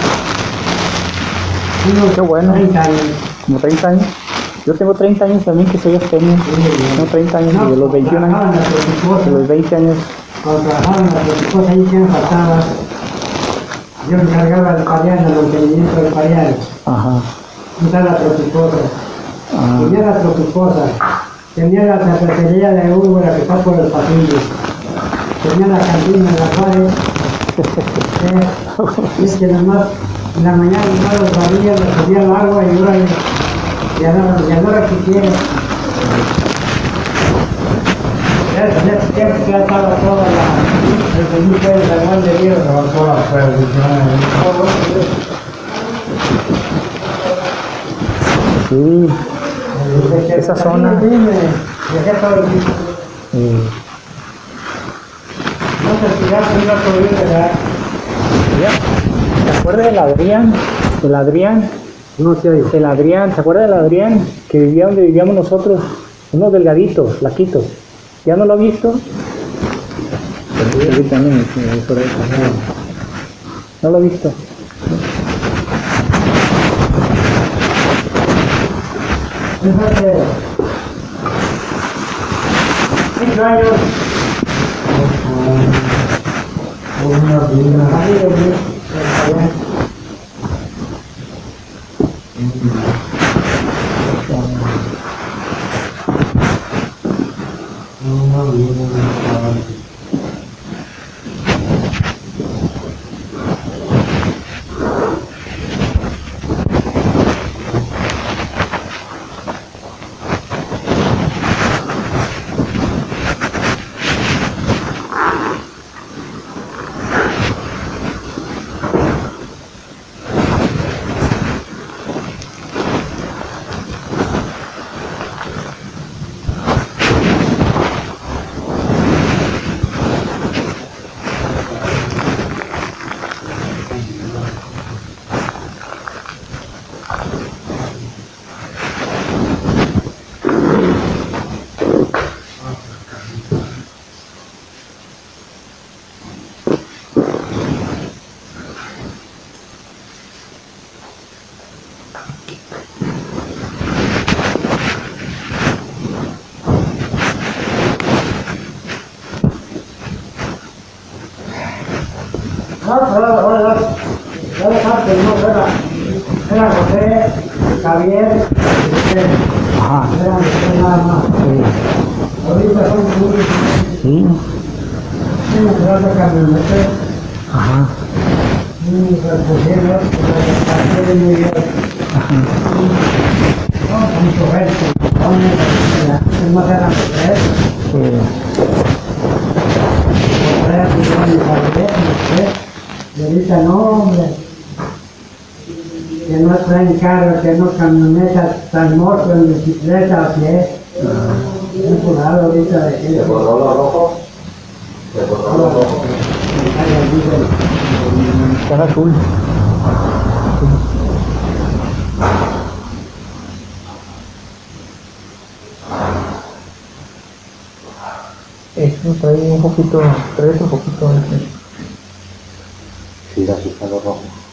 unos Qué bueno. treinta años. Como treinta años. Yo tengo treinta años también que soy abstemio. Tengo treinta años, de los veintiún trabajaba años, en la Proticosa, de los veinte años. cuando trabajaba en la Proticosa, ahí que me faltaba, yo me encargaba del pariano, el mantenimiento del pariano. Ajá. Está la Proticosa. Ah, Tenía la Proticosa, tenía la cafetería de Hugo, la que está por el pasillo. Tenía la cantina de la Juárez. Eh, y es que nomás, en la mañana nomás los barría, les subía el agua y ahora ya no, ya no la quisiera. Ya, ya, ya, ya estaba toda la, el servicio de San Juan de Dios. sí. Desde que Esa salí zona. de ahí me dejé todo el día. Eh, No sé si ya se iba a poder llegar. ya. ¿Se acuerda del Adrián? ¿El Adrián? No sé, El Adrián, ¿se acuerda del Adrián? Que vivía donde vivíamos nosotros. Unos delgaditos, flaquitos. ¿Ya no lo ha visto? Sí, también, sí, ahí por ahí. No lo he visto. fíjate, cinco años. Ahí de mí, allá. nosotros, era, era, era antes, no, era, era José, Javier, José. Ajá. Eran tres nada más. Sí. Ahorita son muchos. Sí. Una grande camioneta. Ajá. Un recogedor, la de muy bien. Ajá. No, mucho gente. Antes más eran tres. Sí. Tres, y Javier, y ahorita no, hombre. Que no traen carro, que no camionetas, tan moto, en bicicleta, a pie. Un curado ahorita de gente. ¿De Corolla rojo? ¿De Corolla rojo? Está azul. Esto trae un poquito, trae otro poquito. Sí, la fija rojo.